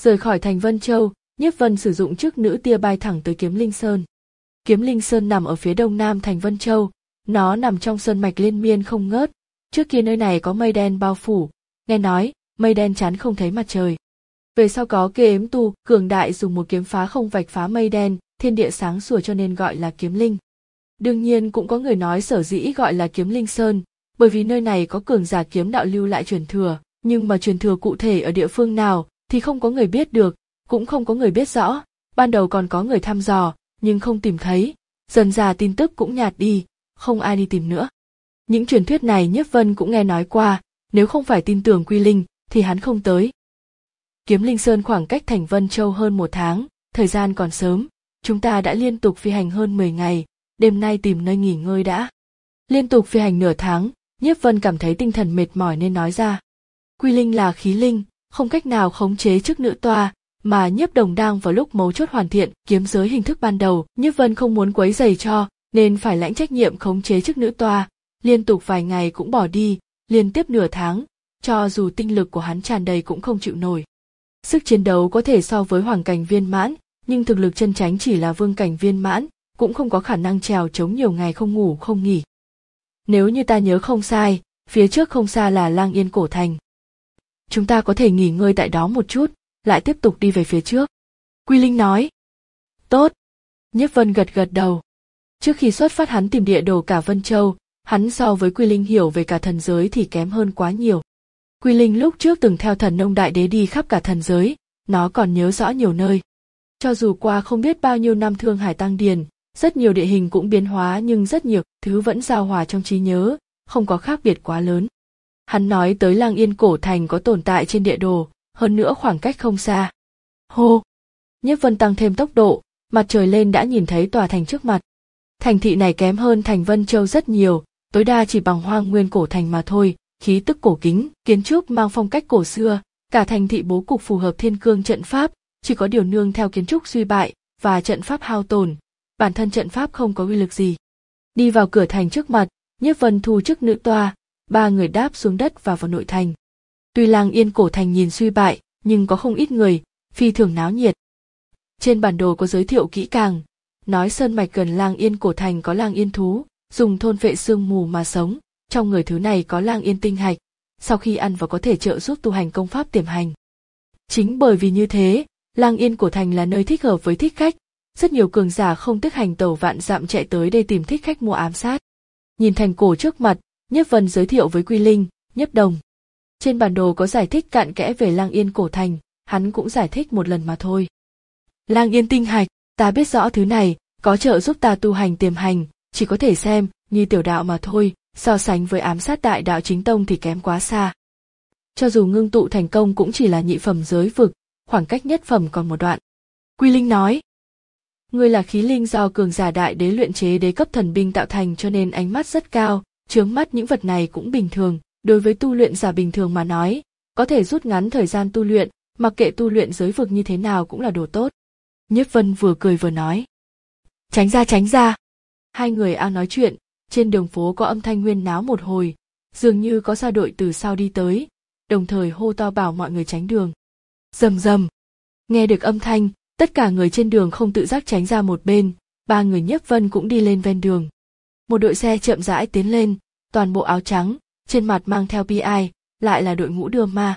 S1: Rời khỏi thành Vân Châu, Nhiếp Vân sử dụng chức nữ tia bay thẳng tới Kiếm Linh Sơn. Kiếm Linh Sơn nằm ở phía đông nam thành Vân Châu, nó nằm trong sơn mạch liên miên không ngớt. Trước kia nơi này có mây đen bao phủ, nghe nói mây đen chắn không thấy mặt trời. Về sau có kê ếm tu cường đại dùng một kiếm phá không vạch phá mây đen, thiên địa sáng sủa cho nên gọi là Kiếm Linh. Đương nhiên cũng có người nói sở dĩ gọi là Kiếm Linh Sơn, bởi vì nơi này có cường giả kiếm đạo lưu lại truyền thừa, nhưng mà truyền thừa cụ thể ở địa phương nào thì không có người biết được, cũng không có người biết rõ. Ban đầu còn có người thăm dò, nhưng không tìm thấy, dần dà tin tức cũng nhạt đi, không ai đi tìm nữa. Những truyền thuyết này Nhiếp Vân cũng nghe nói qua, nếu không phải tin tưởng Quy Linh thì hắn không tới. Kiếm Linh Sơn khoảng cách thành Vân Châu hơn một tháng, thời gian còn sớm, chúng ta đã liên tục phi hành hơn mười ngày, đêm nay tìm nơi nghỉ ngơi đã. Liên tục phi hành nửa tháng, Nhiếp Vân cảm thấy tinh thần mệt mỏi nên nói ra. Quy Linh là khí linh, không cách nào khống chế chức nữ toa, mà Nhiếp Đồng đang vào lúc mấu chốt hoàn thiện kiếm giới hình thức ban đầu, Nhiếp Vân không muốn quấy rầy cho, nên phải lãnh trách nhiệm khống chế chức nữ toa, liên tục vài ngày cũng bỏ đi, liên tiếp nửa tháng, cho dù tinh lực của hắn tràn đầy cũng không chịu nổi. Sức chiến đấu có thể so với hoàng cảnh viên mãn, nhưng thực lực chân chánh chỉ là vương cảnh viên mãn, cũng không có khả năng trèo chống nhiều ngày không ngủ không nghỉ. Nếu như ta nhớ không sai, phía trước không xa là Lang Yên cổ thành. Chúng ta có thể nghỉ ngơi tại đó một chút, lại tiếp tục đi về phía trước. Quy Linh nói. Tốt. Nhiếp Vân gật gật đầu. Trước khi xuất phát hắn tìm địa đồ cả Vân Châu, hắn so với Quy Linh hiểu về cả thần giới thì kém hơn quá nhiều. Quy Linh lúc trước từng theo thần nông đại đế đi khắp cả thần giới, nó còn nhớ rõ nhiều nơi. Cho dù qua không biết bao nhiêu năm Thương Hải tăng điền, rất nhiều địa hình cũng biến hóa nhưng rất nhiều thứ vẫn giao hòa trong trí nhớ, không có khác biệt quá lớn. Hắn nói tới Lang Yên cổ thành có tồn tại trên địa đồ, hơn nữa khoảng cách không xa. Hô! Nhiếp Vân tăng thêm tốc độ, mặt trời lên đã nhìn thấy tòa thành trước mặt. Thành thị này kém hơn thành Vân Châu rất nhiều, tối đa chỉ bằng Hoang Nguyên cổ thành mà thôi, khí tức cổ kính, kiến trúc mang phong cách cổ xưa, cả thành thị bố cục phù hợp thiên cương trận pháp, chỉ có điều nương theo kiến trúc suy bại và trận pháp hao tổn, bản thân trận pháp không có uy lực gì. Đi vào cửa thành trước mặt, Nhiếp Vân thu chức nữ toa, ba người đáp xuống đất và vào nội thành. Tuy Lang Yên cổ thành nhìn suy bại, nhưng có không ít người, phi thường náo nhiệt. Trên bản đồ có giới thiệu kỹ càng, nói sơn mạch gần Lang Yên cổ thành có Lang Yên thú, dùng thôn vệ sương mù mà sống, trong người thứ này có Lang Yên tinh hạch, sau khi ăn vào có thể trợ giúp tu hành công pháp tiềm hành. Chính bởi vì như thế, Lang Yên cổ thành là nơi thích hợp với thích khách, rất nhiều cường giả không tiếc hành tẩu vạn dặm chạy tới đây tìm thích khách mua ám sát. Nhìn thành cổ trước mặt, Nhiếp Vân giới thiệu với Quy Linh, Nhiếp Đồng. Trên bản đồ có giải thích cặn kẽ về Lang Yên cổ thành, hắn cũng giải thích một lần mà thôi. Lang Yên tinh hạch, ta biết rõ thứ này, có trợ giúp ta tu hành tiềm hành, chỉ có thể xem như tiểu đạo mà thôi, so sánh với ám sát đại đạo chính tông thì kém quá xa. Cho dù ngưng tụ thành công cũng chỉ là nhị phẩm giới vực, khoảng cách nhất phẩm còn một đoạn. Quy Linh nói. Ngươi là khí linh do cường giả đại đế luyện chế đế cấp thần binh tạo thành cho nên ánh mắt rất cao, chướng mắt những vật này cũng bình thường, đối với tu luyện giả bình thường mà nói, có thể rút ngắn thời gian tu luyện, mặc kệ tu luyện giới vực như thế nào cũng là đồ tốt. Nhiếp Vân vừa cười vừa nói. Tránh ra tránh ra. Hai người đang nói chuyện, trên đường phố có âm thanh huyên náo một hồi, dường như có xa đội từ sau đi tới, đồng thời hô to bảo mọi người tránh đường. Rầm rầm. Nghe được âm thanh, tất cả người trên đường không tự giác tránh ra một bên, ba người Nhiếp Vân cũng đi lên ven đường. Một đội xe chậm rãi tiến lên, toàn bộ áo trắng, trên mặt mang theo bi ai, lại là đội ngũ đưa ma.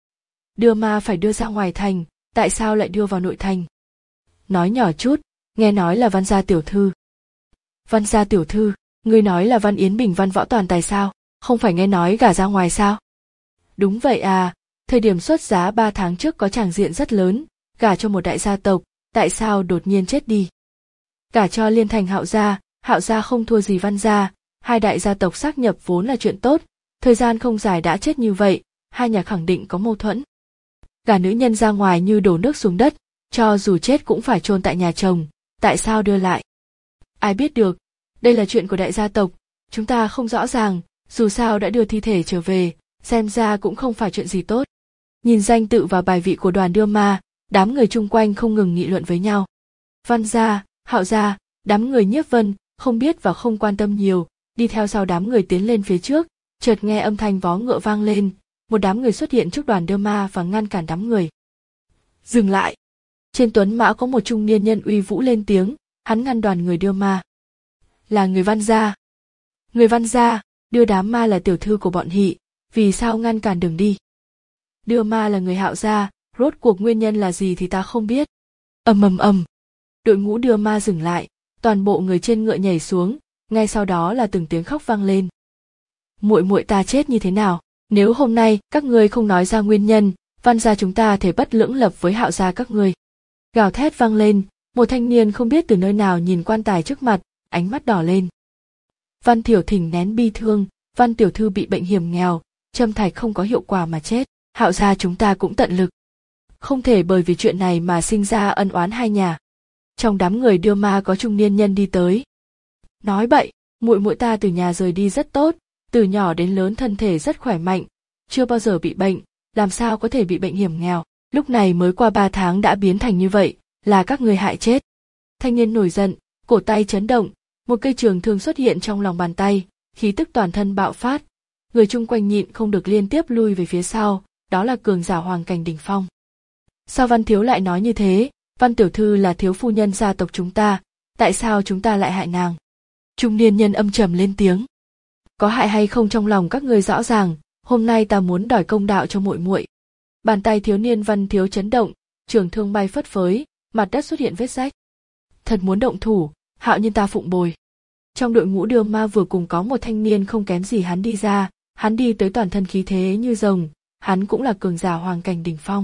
S1: Đưa ma phải đưa ra ngoài thành, tại sao lại đưa vào nội thành? Nói nhỏ chút, nghe nói là Văn gia tiểu thư. Văn gia tiểu thư, ngươi nói là Văn Yến Bình Văn Võ Toàn Tài sao? Không phải nghe nói gả ra ngoài sao? Đúng vậy à, thời điểm xuất giá ba tháng trước có tràng diện rất lớn, gả cho một đại gia tộc, tại sao đột nhiên chết đi? Gả cho Liên Thành Hạo gia, Hạo gia không thua gì Văn gia, hai đại gia tộc xác nhập vốn là chuyện tốt, thời gian không dài đã chết như vậy, hai nhà khẳng định có mâu thuẫn. Gả nữ nhân ra ngoài như đổ nước xuống đất, cho dù chết cũng phải chôn tại nhà chồng, tại sao đưa lại? Ai biết được, đây là chuyện của đại gia tộc, chúng ta không rõ ràng, dù sao đã đưa thi thể trở về, xem ra cũng không phải chuyện gì tốt. Nhìn danh tự và bài vị của đoàn đưa ma, đám người chung quanh không ngừng nghị luận với nhau. Văn gia, Hạo gia, đám người Nhiếp Vân không biết và không quan tâm nhiều, đi theo sau đám người tiến lên phía trước, chợt nghe âm thanh vó ngựa vang lên, một đám người xuất hiện trước đoàn đưa ma và ngăn cản đám người. Dừng lại. Trên tuấn mã có một trung niên nhân uy vũ lên tiếng, hắn ngăn đoàn người đưa ma. Là người Văn gia. Người Văn gia, đưa đám ma là tiểu thư của bọn Hị, vì sao ngăn cản đường đi? Đưa ma là người Hạo gia, rốt cuộc nguyên nhân là gì thì ta không biết. Ầm ầm ầm. Đội ngũ đưa ma dừng lại, toàn bộ người trên ngựa nhảy xuống, ngay sau đó là từng tiếng khóc vang lên. Muội muội ta chết như thế nào? Nếu hôm nay các ngươi không nói ra nguyên nhân, Văn gia chúng ta thể bất lưỡng lập với Hạo gia các ngươi. Gào thét vang lên, một thanh niên không biết từ nơi nào nhìn quan tài trước mặt, ánh mắt đỏ lên. Văn Thiểu Thỉnh nén bi thương, Văn tiểu thư bị bệnh hiểm nghèo, châm thạch không có hiệu quả mà chết, Hạo gia chúng ta cũng tận lực. Không thể bởi vì chuyện này mà sinh ra ân oán hai nhà. Trong đám người đưa ma có trung niên nhân đi tới. Nói bậy, muội muội ta từ nhà rời đi rất tốt, từ nhỏ đến lớn thân thể rất khỏe mạnh, chưa bao giờ bị bệnh, làm sao có thể bị bệnh hiểm nghèo, lúc này mới qua ba tháng đã biến thành như vậy, là các ngươi hại chết. Thanh niên nổi giận, cổ tay chấn động, một cây trường thương xuất hiện trong lòng bàn tay, khí tức toàn thân bạo phát, người chung quanh nhịn không được liên tiếp lui về phía sau, đó là cường giả hoàng cảnh đỉnh phong. Sao Văn thiếu lại nói như thế? Văn tiểu thư là thiếu phu nhân gia tộc chúng ta, tại sao chúng ta lại hại nàng? Trung niên nhân âm trầm lên tiếng. Có hại hay không trong lòng các ngươi rõ ràng, hôm nay ta muốn đòi công đạo cho muội muội. Bàn tay thiếu niên Văn thiếu chấn động, trường thương bay phất phới, mặt đất xuất hiện vết rách. Thật muốn động thủ, Hạo nhân ta phụng bồi. Trong đội ngũ đưa ma vừa cùng có một thanh niên không kém gì hắn đi ra, hắn đi tới toàn thân khí thế như rồng, hắn cũng là cường giả hoàng cảnh đỉnh phong.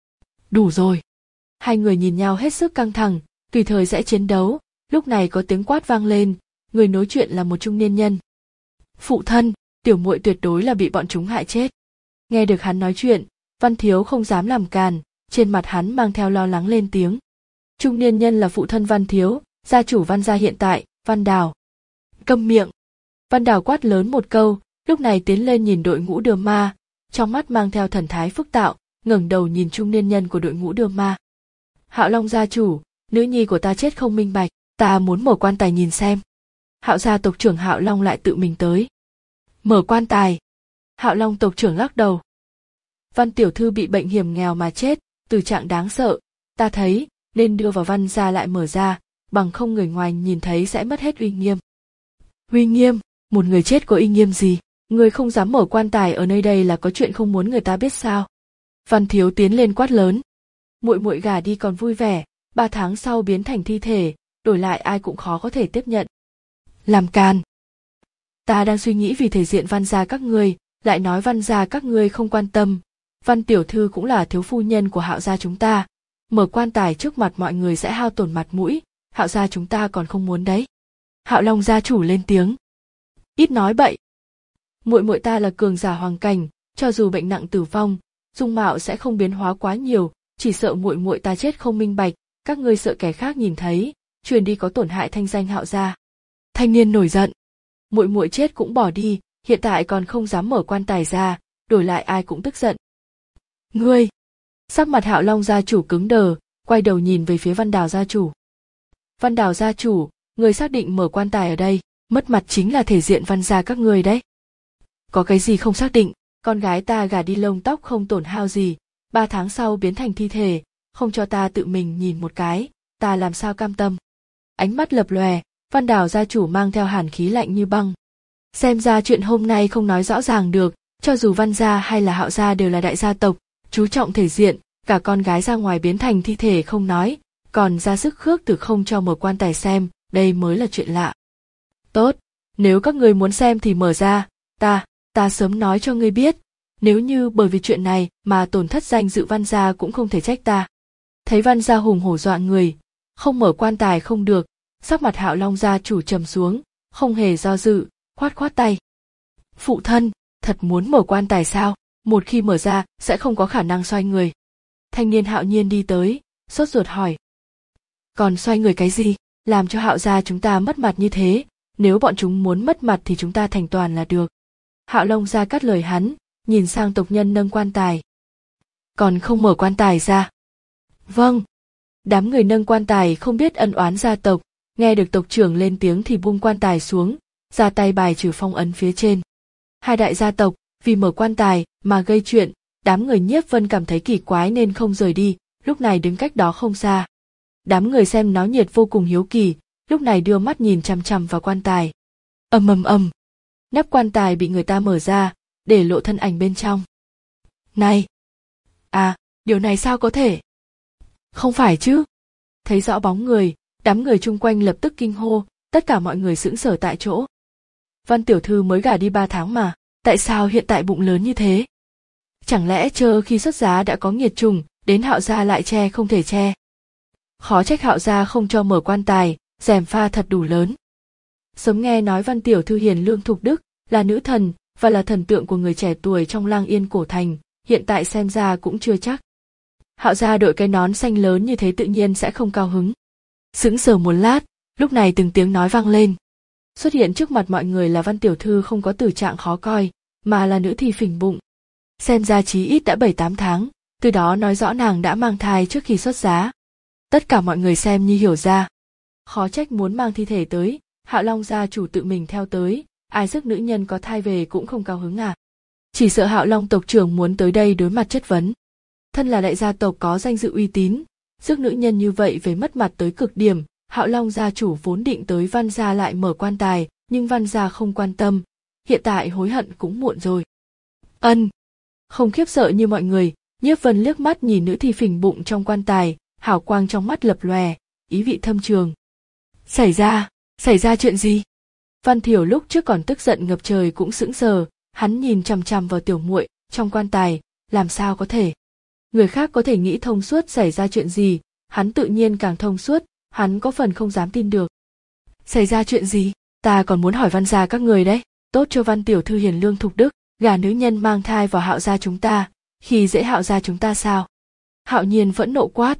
S1: Đủ rồi. Hai người nhìn nhau hết sức căng thẳng, tùy thời sẽ chiến đấu, lúc này có tiếng quát vang lên, người nói chuyện là một trung niên nhân. Phụ thân, tiểu muội tuyệt đối là bị bọn chúng hại chết. Nghe được hắn nói chuyện, Văn thiếu không dám làm càn, trên mặt hắn mang theo lo lắng lên tiếng. Trung niên nhân là phụ thân Văn thiếu, gia chủ Văn gia hiện tại, Văn Đào. Câm miệng. Văn Đào quát lớn một câu, lúc này tiến lên nhìn đội ngũ đưa ma, trong mắt mang theo thần thái phức tạo, ngẩng đầu nhìn trung niên nhân của đội ngũ đưa ma. Hạo Long gia chủ, nữ nhi của ta chết không minh bạch, ta muốn mở quan tài nhìn xem. Hạo gia tộc trưởng Hạo Long lại tự mình tới. Mở quan tài. Hạo Long tộc trưởng lắc đầu. Văn tiểu thư bị bệnh hiểm nghèo mà chết, từ trạng đáng sợ, ta thấy nên đưa vào Văn gia lại mở ra, bằng không người ngoài nhìn thấy sẽ mất hết uy nghiêm. Uy nghiêm? Một người chết có uy nghiêm gì? Người không dám mở quan tài ở nơi đây là có chuyện không muốn người ta biết sao? Văn thiếu tiến lên quát lớn. Muội muội gả đi còn vui vẻ, ba tháng sau biến thành thi thể, đổi lại ai cũng khó có thể tiếp nhận. Làm càn. Ta đang suy nghĩ vì thể diện Văn gia các ngươi, lại nói Văn gia các ngươi không quan tâm. Văn tiểu thư cũng là thiếu phu nhân của Hạo gia chúng ta, mở quan tài trước mặt mọi người sẽ hao tổn mặt mũi, Hạo gia chúng ta còn không muốn đấy. Hạo Long gia chủ lên tiếng. Ít nói bậy. Muội muội ta là cường giả hoàng cảnh, cho dù bệnh nặng tử vong, dung mạo sẽ không biến hóa quá nhiều, chỉ sợ muội muội ta chết không minh bạch, các ngươi sợ kẻ khác nhìn thấy, truyền đi có tổn hại thanh danh Hạo gia. Thanh niên nổi giận. Muội muội chết cũng bỏ đi, hiện tại còn không dám mở quan tài ra, đổi lại ai cũng tức giận. Ngươi! Sắc mặt Hạo Long gia chủ cứng đờ, quay đầu nhìn về phía Văn Đào gia chủ. Văn Đào gia chủ, người xác định mở quan tài ở đây, mất mặt chính là thể diện Văn gia các ngươi đấy. Có cái gì không xác định, con gái ta gả đi lông tóc không tổn hao gì, ba tháng sau biến thành thi thể, không cho ta tự mình nhìn một cái, ta làm sao cam tâm. Ánh mắt lập lòe, Văn Đào gia chủ mang theo hàn khí lạnh như băng. Xem ra chuyện hôm nay không nói rõ ràng được, cho dù Văn gia hay là Hạo gia đều là đại gia tộc, chú trọng thể diện, cả con gái ra ngoài biến thành thi thể không nói, còn ra sức khước từ không cho mở quan tài xem, đây mới là chuyện lạ. Tốt, nếu các người muốn xem thì mở ra, ta, ta sớm nói cho ngươi biết, nếu như bởi vì chuyện này mà tổn thất danh dự Văn gia cũng không thể trách ta. Thấy Văn gia hùng hổ dọa người, không mở quan tài không được, sắc mặt Hạo Long gia chủ trầm xuống, không hề do dự, khoát khoát tay. Phụ thân, thật muốn mở quan tài sao? Một khi mở ra sẽ không có khả năng xoay người. Thanh niên Hạo Nhiên đi tới, sốt ruột hỏi. Còn xoay người cái gì? Làm cho Hạo gia chúng ta mất mặt như thế, nếu bọn chúng muốn mất mặt thì chúng ta thành toàn là được. Hạo Long gia cắt lời hắn, nhìn sang tộc nhân nâng quan tài. Còn không mở quan tài ra? Vâng. Đám người nâng quan tài không biết ân oán gia tộc, nghe được tộc trưởng lên tiếng thì buông quan tài xuống, ra tay bài trừ phong ấn phía trên. Hai đại gia tộc, vì mở quan tài mà gây chuyện, đám người Nhiếp Vân cảm thấy kỳ quái nên không rời đi, lúc này đứng cách đó không xa. Đám người xem náo nhiệt vô cùng hiếu kỳ, lúc này đưa mắt nhìn chằm chằm vào quan tài. Ầm ầm ầm, nắp quan tài bị người ta mở ra, để lộ thân ảnh bên trong. Này! À, điều này sao có thể? Không phải chứ? Thấy rõ bóng người, đám người chung quanh lập tức kinh hô, tất cả mọi người sững sờ tại chỗ. Văn tiểu thư mới gả đi ba tháng mà, tại sao hiện tại bụng lớn như thế? Chẳng lẽ chờ khi xuất giá đã có nghiệt trùng, đến Hạo gia lại che không thể che? Khó trách Hạo gia không cho mở quan tài, rèm pha thật đủ lớn. Sớm nghe nói Văn tiểu thư hiền lương thục đức, là nữ thần và là thần tượng của người trẻ tuổi trong Lang Yên cổ thành, hiện tại xem ra cũng chưa chắc. Hạo gia đội cái nón xanh lớn như thế tự nhiên sẽ không cao hứng. Sững sờ một lát, lúc này từng tiếng nói vang lên. Xuất hiện trước mặt mọi người là Văn tiểu thư không có tử trạng khó coi, mà là nữ thi phình bụng. Xem ra chí ít đã bảy tám tháng, từ đó nói rõ nàng đã mang thai trước khi xuất giá. Tất cả mọi người xem như hiểu ra. Khó trách muốn mang thi thể tới, Hạo Long gia chủ tự mình theo tới, ai rước nữ nhân có thai về cũng không cao hứng à. Chỉ sợ Hạo Long tộc trưởng muốn tới đây đối mặt chất vấn. Thân là đại gia tộc có danh dự uy tín, rước nữ nhân như vậy về mất mặt tới cực điểm. Hạo Long gia chủ vốn định tới Văn gia lại mở quan tài, nhưng Văn gia không quan tâm, hiện tại hối hận cũng muộn rồi. Ân, không khiếp sợ như mọi người, Nhiếp Vân liếc mắt nhìn nữ thi phình bụng trong quan tài, hào quang trong mắt lập lòe, ý vị thâm trường. Xảy ra, xảy ra chuyện gì? Văn Thiểu lúc trước còn tức giận ngập trời cũng sững sờ, hắn nhìn chằm chằm vào tiểu muội trong quan tài, làm sao có thể? Người khác có thể nghĩ thông suốt xảy ra chuyện gì, hắn tự nhiên càng thông suốt. Hắn có phần không dám tin được. Xảy ra chuyện gì? Ta còn muốn hỏi Văn gia các người đấy. Tốt cho Văn tiểu thư hiền lương thục đức, gả nữ nhân mang thai vào Hạo gia chúng ta, khi dễ Hạo gia chúng ta sao? Hạo Nhiên vẫn nộ quát.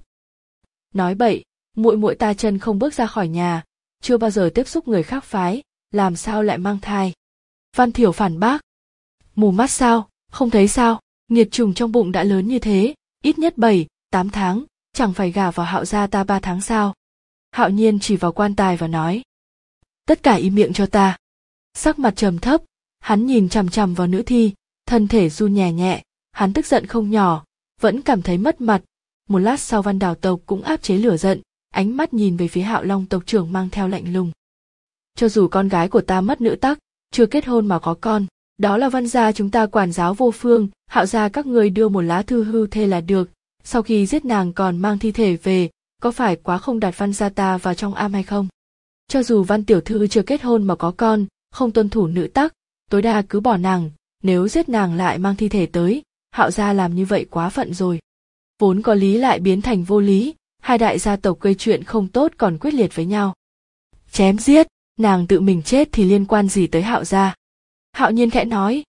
S1: Nói bậy, muội muội ta chân không bước ra khỏi nhà, chưa bao giờ tiếp xúc người khác phái, làm sao lại mang thai? Văn Thiểu phản bác. Mù mắt sao, không thấy sao? Nghiệt trùng trong bụng đã lớn như thế, ít nhất bảy, tám tháng, chẳng phải gả vào Hạo gia ta ba tháng sao? Hạo Nhiên chỉ vào quan tài và nói. Tất cả im miệng cho ta. Sắc mặt trầm thấp, hắn nhìn chằm chằm vào nữ thi, thân thể run nhẹ nhẹ, hắn tức giận không nhỏ, vẫn cảm thấy mất mặt. Một lát sau Văn Đào tộc cũng áp chế lửa giận, ánh mắt nhìn về phía Hạo Long tộc trưởng mang theo lạnh lùng. Cho dù con gái của ta mất nữ tắc, chưa kết hôn mà có con, đó là Văn gia chúng ta quản giáo vô phương, Hạo gia các người đưa một lá thư hưu thê là được, sau khi giết nàng còn mang thi thể về. Có phải quá không đặt Văn gia ta vào trong am hay không? Cho dù Văn tiểu thư chưa kết hôn mà có con, không tuân thủ nữ tắc, tối đa cứ bỏ nàng, nếu giết nàng lại mang thi thể tới, Hạo gia làm như vậy quá phận rồi. Vốn có lý lại biến thành vô lý, hai đại gia tộc gây chuyện không tốt còn quyết liệt với nhau. Chém giết, nàng tự mình chết thì liên quan gì tới Hạo gia? Hạo Nhiên khẽ nói.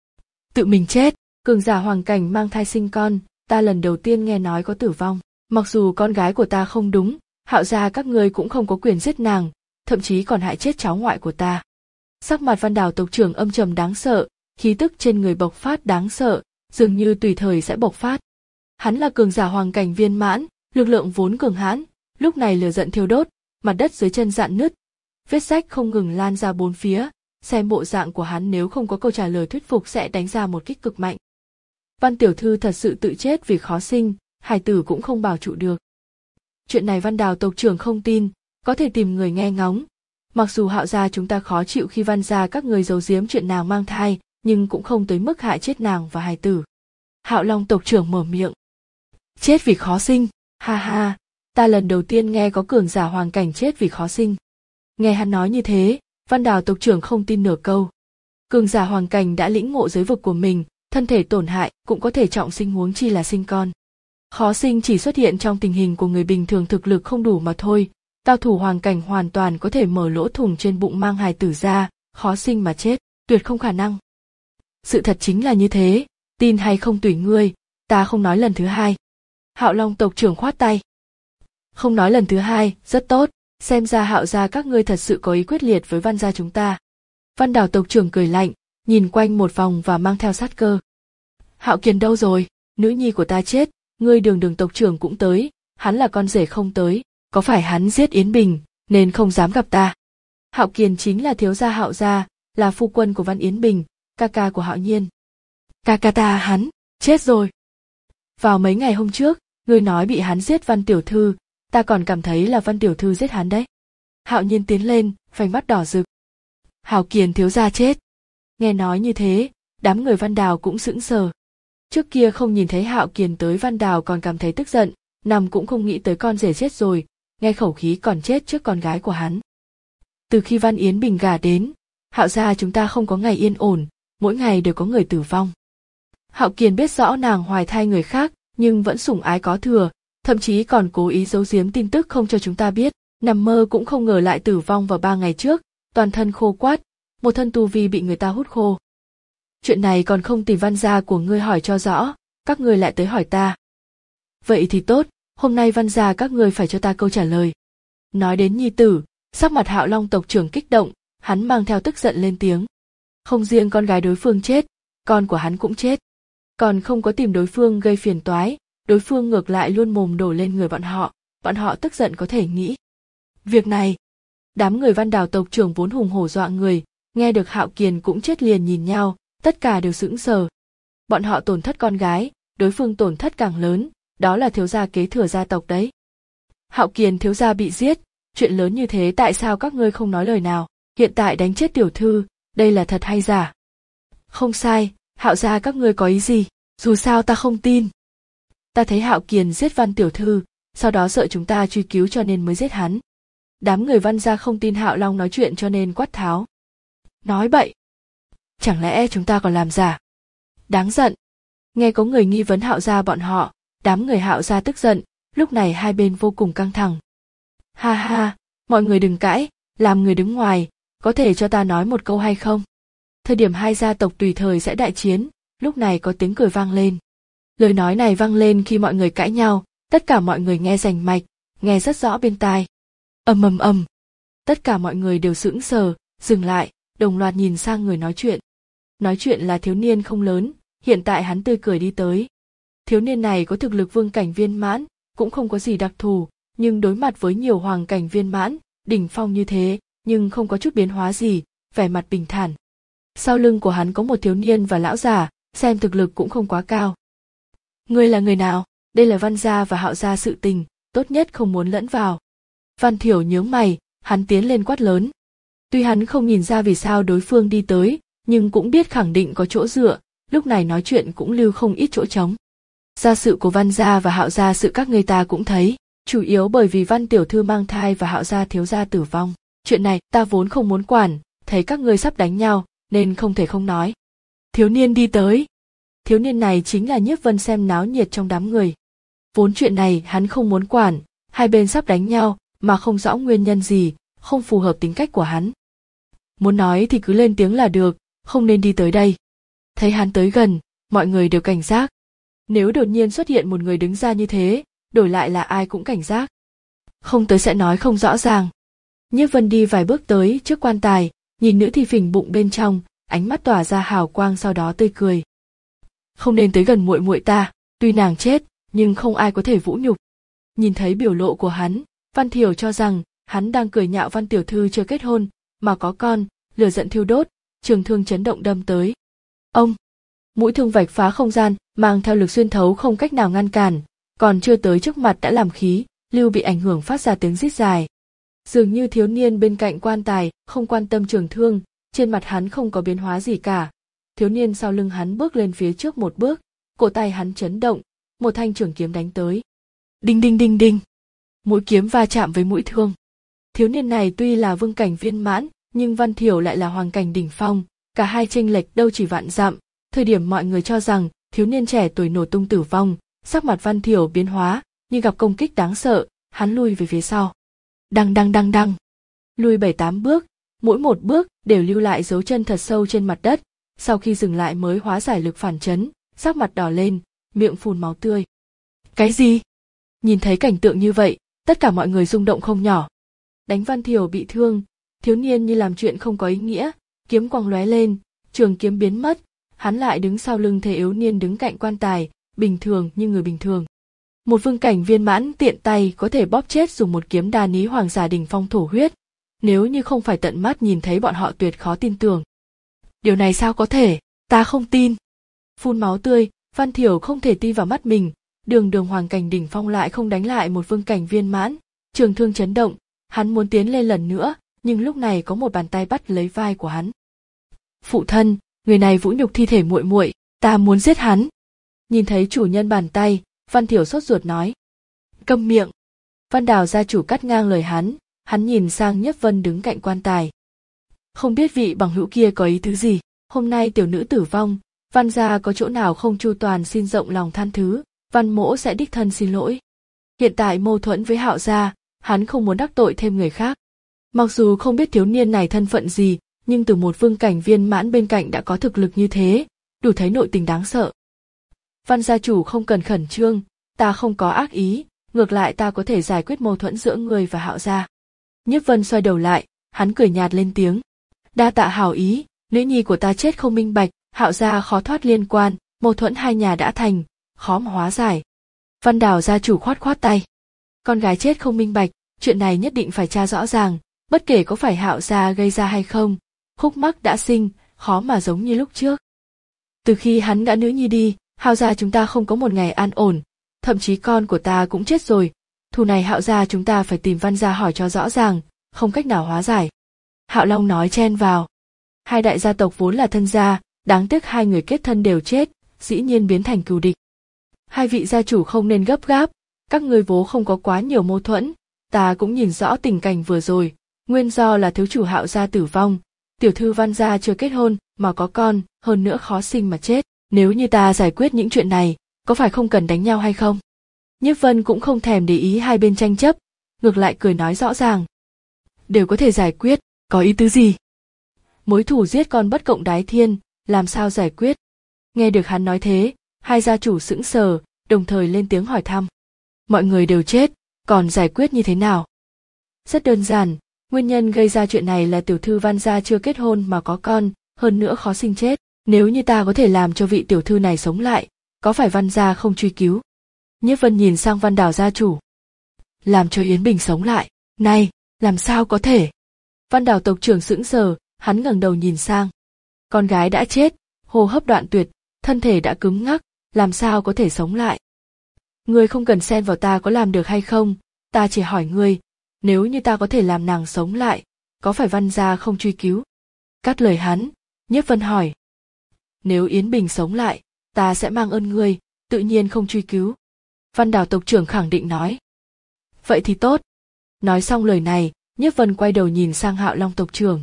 S1: Tự mình chết, cường giả hoàng cảnh mang thai sinh con, ta lần đầu tiên nghe nói có tử vong. Mặc dù con gái của ta không đúng, Hạo gia các ngươi cũng không có quyền giết nàng, thậm chí còn hại chết cháu ngoại của ta. Sắc mặt Văn Đào tộc trưởng âm trầm đáng sợ, khí tức trên người bộc phát đáng sợ, dường như tùy thời sẽ bộc phát. Hắn là cường giả hoàng cảnh viên mãn, lực lượng vốn cường hãn, lúc này lửa giận thiêu đốt, mặt đất dưới chân rạn nứt, vết rách không ngừng lan ra bốn phía, xem bộ dạng của hắn nếu không có câu trả lời thuyết phục sẽ đánh ra một kích cực mạnh. Văn tiểu thư thật sự tự chết vì khó sinh, hài tử cũng không bảo trụ được. Chuyện này Văn Đào tộc trưởng không tin, có thể tìm người nghe ngóng. Mặc dù Hạo gia chúng ta khó chịu khi Văn gia các người giấu giếm chuyện nàng mang thai, nhưng cũng không tới mức hại chết nàng và hài tử. Hạo Long tộc trưởng mở miệng. Chết vì khó sinh, ha ha, ta lần đầu tiên nghe có cường giả hoàng cảnh chết vì khó sinh. Nghe hắn nói như thế, Văn Đào tộc trưởng không tin nửa câu. Cường giả hoàng cảnh đã lĩnh ngộ giới vực của mình, thân thể tổn hại cũng có thể trọng sinh huống chi là sinh con. Khó sinh chỉ xuất hiện trong tình hình của người bình thường thực lực không đủ mà thôi, cao thủ hoàng cảnh hoàn toàn có thể mở lỗ thủng trên bụng mang hài tử ra, khó sinh mà chết, tuyệt không khả năng. Sự thật chính là như thế, tin hay không tùy ngươi, ta không nói lần thứ hai. Hạo Long tộc trưởng khoát tay. Không nói lần thứ hai, rất tốt, xem ra Hạo gia các ngươi thật sự có ý quyết liệt với Văn gia chúng ta. Văn Đào tộc trưởng cười lạnh, nhìn quanh một vòng và mang theo sát cơ. Hạo Kiền đâu rồi, nữ nhi của ta chết, ngươi Đường Đường tộc trưởng cũng tới, hắn là con rể không tới, có phải hắn giết Yến Bình, nên không dám gặp ta. Hạo Kiền chính là thiếu gia Hạo gia, là phu quân của Văn Yến Bình, ca ca của Hạo Nhiên. Ca ca ta hắn, chết rồi. Vào mấy ngày hôm trước, Ngươi nói bị hắn giết Văn tiểu thư, ta còn cảm thấy là Văn tiểu thư giết hắn đấy. Hạo Nhiên tiến lên, vành mắt đỏ rực. Hạo Kiền thiếu gia chết. Nghe nói như thế, đám người Văn Đào cũng sững sờ. Trước kia không nhìn thấy Hạo Kiền tới, Văn Đào còn cảm thấy tức giận, nằm cũng không nghĩ tới con rể chết rồi, nghe khẩu khí còn chết trước con gái của hắn. Từ khi Văn Yến Bình gả đến, Hạo gia chúng ta không có ngày yên ổn, mỗi ngày đều có người tử vong. Hạo Kiền biết rõ nàng hoài thai người khác, nhưng vẫn sủng ái có thừa, thậm chí còn cố ý giấu giếm tin tức không cho chúng ta biết, nằm mơ cũng không ngờ lại tử vong vào ba ngày trước, toàn thân khô quắt, một thân tu vi bị người ta hút khô. Chuyện này còn không tìm Văn gia của ngươi hỏi cho rõ, các ngươi lại tới hỏi ta. Vậy thì tốt, hôm nay Văn gia các ngươi phải cho ta câu trả lời. Nói đến nhi tử, sắc mặt Hạo Long tộc trưởng kích động, hắn mang theo tức giận lên tiếng. Không riêng con gái đối phương chết, con của hắn cũng chết. Còn không có tìm đối phương gây phiền toái, đối phương ngược lại luôn mồm đổ lên người bọn họ, bọn họ tức giận có thể nghĩ. Việc này, đám người Văn Đào tộc trưởng vốn hùng hổ dọa người, nghe được Hạo Kiền cũng chết liền nhìn nhau, tất cả đều sững sờ. Bọn họ tổn thất con gái, đối phương tổn thất càng lớn, đó là thiếu gia kế thừa gia tộc đấy. Hạo Kiền thiếu gia bị giết, chuyện lớn như thế tại sao các ngươi không nói lời nào, hiện tại đánh chết tiểu thư, đây là thật hay giả? Không sai, Hạo gia các ngươi có ý gì, dù sao ta không tin. Ta thấy Hạo Kiền giết Văn tiểu thư, sau đó sợ chúng ta truy cứu cho nên mới giết hắn. Đám người Văn gia không tin Hạo Long nói chuyện cho nên quát tháo. Nói bậy. Chẳng lẽ chúng ta còn làm giả? Đáng giận. Nghe có người nghi vấn Hạo gia bọn họ, đám người Hạo gia tức giận, lúc này hai bên vô cùng căng thẳng. Ha ha, mọi người đừng cãi, làm người đứng ngoài, có thể cho ta nói một câu hay không? Thời điểm hai gia tộc tùy thời sẽ đại chiến, lúc này có tiếng cười vang lên. Lời nói này vang lên khi mọi người cãi nhau, tất cả mọi người nghe rành mạch, nghe rất rõ bên tai. Ầm ầm ầm. Tất cả mọi người đều sững sờ, dừng lại, đồng loạt nhìn sang người nói chuyện. Nói chuyện là thiếu niên không lớn, hiện tại hắn tươi cười đi tới. Thiếu niên này có thực lực vương cảnh viên mãn, cũng không có gì đặc thù, nhưng đối mặt với nhiều hoàng cảnh viên mãn, đỉnh phong như thế, nhưng không có chút biến hóa gì, vẻ mặt bình thản. Sau lưng của hắn có một thiếu niên và lão già, xem thực lực cũng không quá cao. Ngươi là người nào? Đây là Văn gia và Hạo gia sự tình, tốt nhất không muốn lẫn vào. Văn Thiểu nhướng mày, hắn tiến lên quát lớn. Tuy hắn không nhìn ra vì sao đối phương đi tới, nhưng cũng biết khẳng định có chỗ dựa, lúc này nói chuyện cũng lưu không ít chỗ trống. Gia sự của Văn gia và Hạo gia sự các người ta cũng thấy, chủ yếu bởi vì Văn tiểu thư mang thai và Hạo gia thiếu gia tử vong. Chuyện này ta vốn không muốn quản, thấy các ngươi sắp đánh nhau, nên không thể không nói. Thiếu niên đi tới. Thiếu niên này chính là Nhiếp Vân xem náo nhiệt trong đám người. Vốn chuyện này hắn không muốn quản, hai bên sắp đánh nhau, mà không rõ nguyên nhân gì, không phù hợp tính cách của hắn. Muốn nói thì cứ lên tiếng là được, không nên đi tới đây. Thấy hắn tới gần, mọi người đều cảnh giác. Nếu đột nhiên xuất hiện một người đứng ra như thế, đổi lại là ai cũng cảnh giác. Không tới sẽ nói không rõ ràng. Nhiếp Vân đi vài bước tới trước quan tài, nhìn nữ thi phình bụng bên trong, ánh mắt tỏa ra hào quang, sau đó tươi cười. Không nên tới gần muội muội ta, tuy nàng chết, nhưng không ai có thể vũ nhục. Nhìn thấy biểu lộ của hắn, Văn Thiểu cho rằng hắn đang cười nhạo Văn tiểu thư chưa kết hôn, mà có con, lửa giận thiêu đốt, trường thương chấn động đâm tới. Ông, mũi thương vạch phá không gian, mang theo lực xuyên thấu không cách nào ngăn cản, còn chưa tới trước mặt đã làm khí, lưu bị ảnh hưởng phát ra tiếng rít dài. Dường như thiếu niên bên cạnh quan tài không quan tâm trường thương, trên mặt hắn không có biến hóa gì cả. Thiếu niên sau lưng hắn bước lên phía trước một bước, cổ tay hắn chấn động, một thanh trường kiếm đánh tới. Đinh đinh đinh đinh. Mũi kiếm va chạm với mũi thương. Thiếu niên này tuy là vương cảnh viên mãn, nhưng Văn Thiểu lại là hoàng cảnh đỉnh phong, cả hai chênh lệch đâu chỉ vạn dặm. Thời điểm mọi người cho rằng thiếu niên trẻ tuổi nổ tung tử vong, sắc mặt Văn Thiểu biến hóa, như gặp công kích đáng sợ, hắn lui về phía sau. Đăng đăng đăng đăng. Lui bảy tám bước, mỗi một bước đều lưu lại dấu chân thật sâu trên mặt đất, sau khi dừng lại mới hóa giải lực phản chấn, sắc mặt đỏ lên, miệng phun máu tươi. Cái gì? Nhìn thấy cảnh tượng như vậy, tất cả mọi người rung động không nhỏ. Đánh Văn Thiểu bị thương, thiếu niên như làm chuyện không có ý nghĩa, kiếm quang lóe lên, trường kiếm biến mất, hắn lại đứng sau lưng Thế Yếu Niên đứng cạnh quan tài, bình thường như người bình thường. Một vương cảnh viên mãn tiện tay có thể bóp chết dùng một kiếm đa ní hoàng giả đỉnh phong thổ huyết, nếu như không phải tận mắt nhìn thấy bọn họ tuyệt khó tin tưởng. Điều này sao có thể, ta không tin. Phun máu tươi, Văn Thiểu không thể tin vào mắt mình, đường đường hoàng cảnh đỉnh phong lại không đánh lại một vương cảnh viên mãn, trường thương chấn động, hắn muốn tiến lên lần nữa, nhưng lúc này có một bàn tay bắt lấy vai của hắn. Phụ thân, người này vũ nhục thi thể muội muội, ta muốn giết hắn. Nhìn thấy chủ nhân bàn tay, Văn Thiểu sốt ruột nói. Câm miệng. Văn Đào gia chủ cắt ngang lời hắn, hắn nhìn sang Nhiếp Vân đứng cạnh quan tài. Không biết vị bằng hữu kia có ý tứ gì, hôm nay tiểu nữ tử vong, Văn gia có chỗ nào không chu toàn xin rộng lòng than thứ, Văn mỗ sẽ đích thân xin lỗi. Hiện tại mâu thuẫn với Hạo gia, hắn không muốn đắc tội thêm người khác. Mặc dù không biết thiếu niên này thân phận gì, nhưng từ một vương cảnh viên mãn bên cạnh đã có thực lực như thế, đủ thấy nội tình đáng sợ. Văn gia chủ không cần khẩn trương, ta không có ác ý, ngược lại ta có thể giải quyết mâu thuẫn giữa người và Hạo gia. Nhiếp Vân xoay đầu lại, hắn cười nhạt lên tiếng. Đa tạ hảo ý, nữ nhi của ta chết không minh bạch, Hạo gia khó thoát liên quan, mâu thuẫn hai nhà đã thành, khó mà hóa giải. Văn Đào gia chủ khoát khoát tay. Con gái chết không minh bạch, chuyện này nhất định phải tra rõ ràng, bất kể có phải Hạo gia gây ra hay không, khúc mắc đã sinh, khó mà giống như lúc trước. Từ khi hắn đã nữ nhi đi, Hạo gia chúng ta không có một ngày an ổn, thậm chí con của ta cũng chết rồi. Thù này Hạo gia chúng ta phải tìm Văn gia hỏi cho rõ ràng, không cách nào hóa giải. Hạo Long nói chen vào. Hai đại gia tộc vốn là thân gia, đáng tiếc hai người kết thân đều chết, dĩ nhiên biến thành cừu địch. Hai vị gia chủ không nên gấp gáp, các ngươi vốn không có quá nhiều mâu thuẫn, ta cũng nhìn rõ tình cảnh vừa rồi, nguyên do là thiếu chủ Hạo gia tử vong, tiểu thư Văn gia chưa kết hôn mà có con, hơn nữa khó sinh mà chết. Nếu như ta giải quyết những chuyện này, có phải không cần đánh nhau hay không? Nhiếp Vân cũng không thèm để ý hai bên tranh chấp, ngược lại cười nói rõ ràng. Đều có thể giải quyết, có ý tứ gì? Mối thù giết con bất cộng đái thiên, làm sao giải quyết? Nghe được hắn nói thế, hai gia chủ sững sờ, đồng thời lên tiếng hỏi thăm. Mọi người đều chết, còn giải quyết như thế nào? Rất đơn giản, nguyên nhân gây ra chuyện này là tiểu thư Văn gia chưa kết hôn mà có con, hơn nữa khó sinh chết. Nếu như ta có thể làm cho vị tiểu thư này sống lại, có phải Văn gia không truy cứu? Nhiếp Vân nhìn sang Văn Đào gia chủ. Làm cho Yến Bình sống lại, này, làm sao có thể? Văn Đào tộc trưởng sững sờ, hắn ngẩng đầu nhìn sang. Con gái đã chết, hô hấp đoạn tuyệt, thân thể đã cứng ngắc, làm sao có thể sống lại? Ngươi không cần xen vào ta có làm được hay không, ta chỉ hỏi ngươi, nếu như ta có thể làm nàng sống lại, có phải Văn gia không truy cứu? Cắt lời hắn, Nhiếp Vân hỏi. Nếu Yến Bình sống lại, ta sẽ mang ơn ngươi, tự nhiên không truy cứu. Văn Đào tộc trưởng khẳng định nói. Vậy thì tốt. Nói xong lời này, Nhiếp Vân quay đầu nhìn sang Hạo Long tộc trưởng.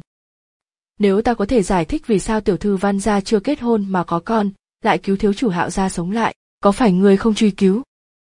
S1: Nếu ta có thể giải thích vì sao tiểu thư Văn gia chưa kết hôn mà có con, lại cứu thiếu chủ Hạo gia sống lại, có phải ngươi không truy cứu?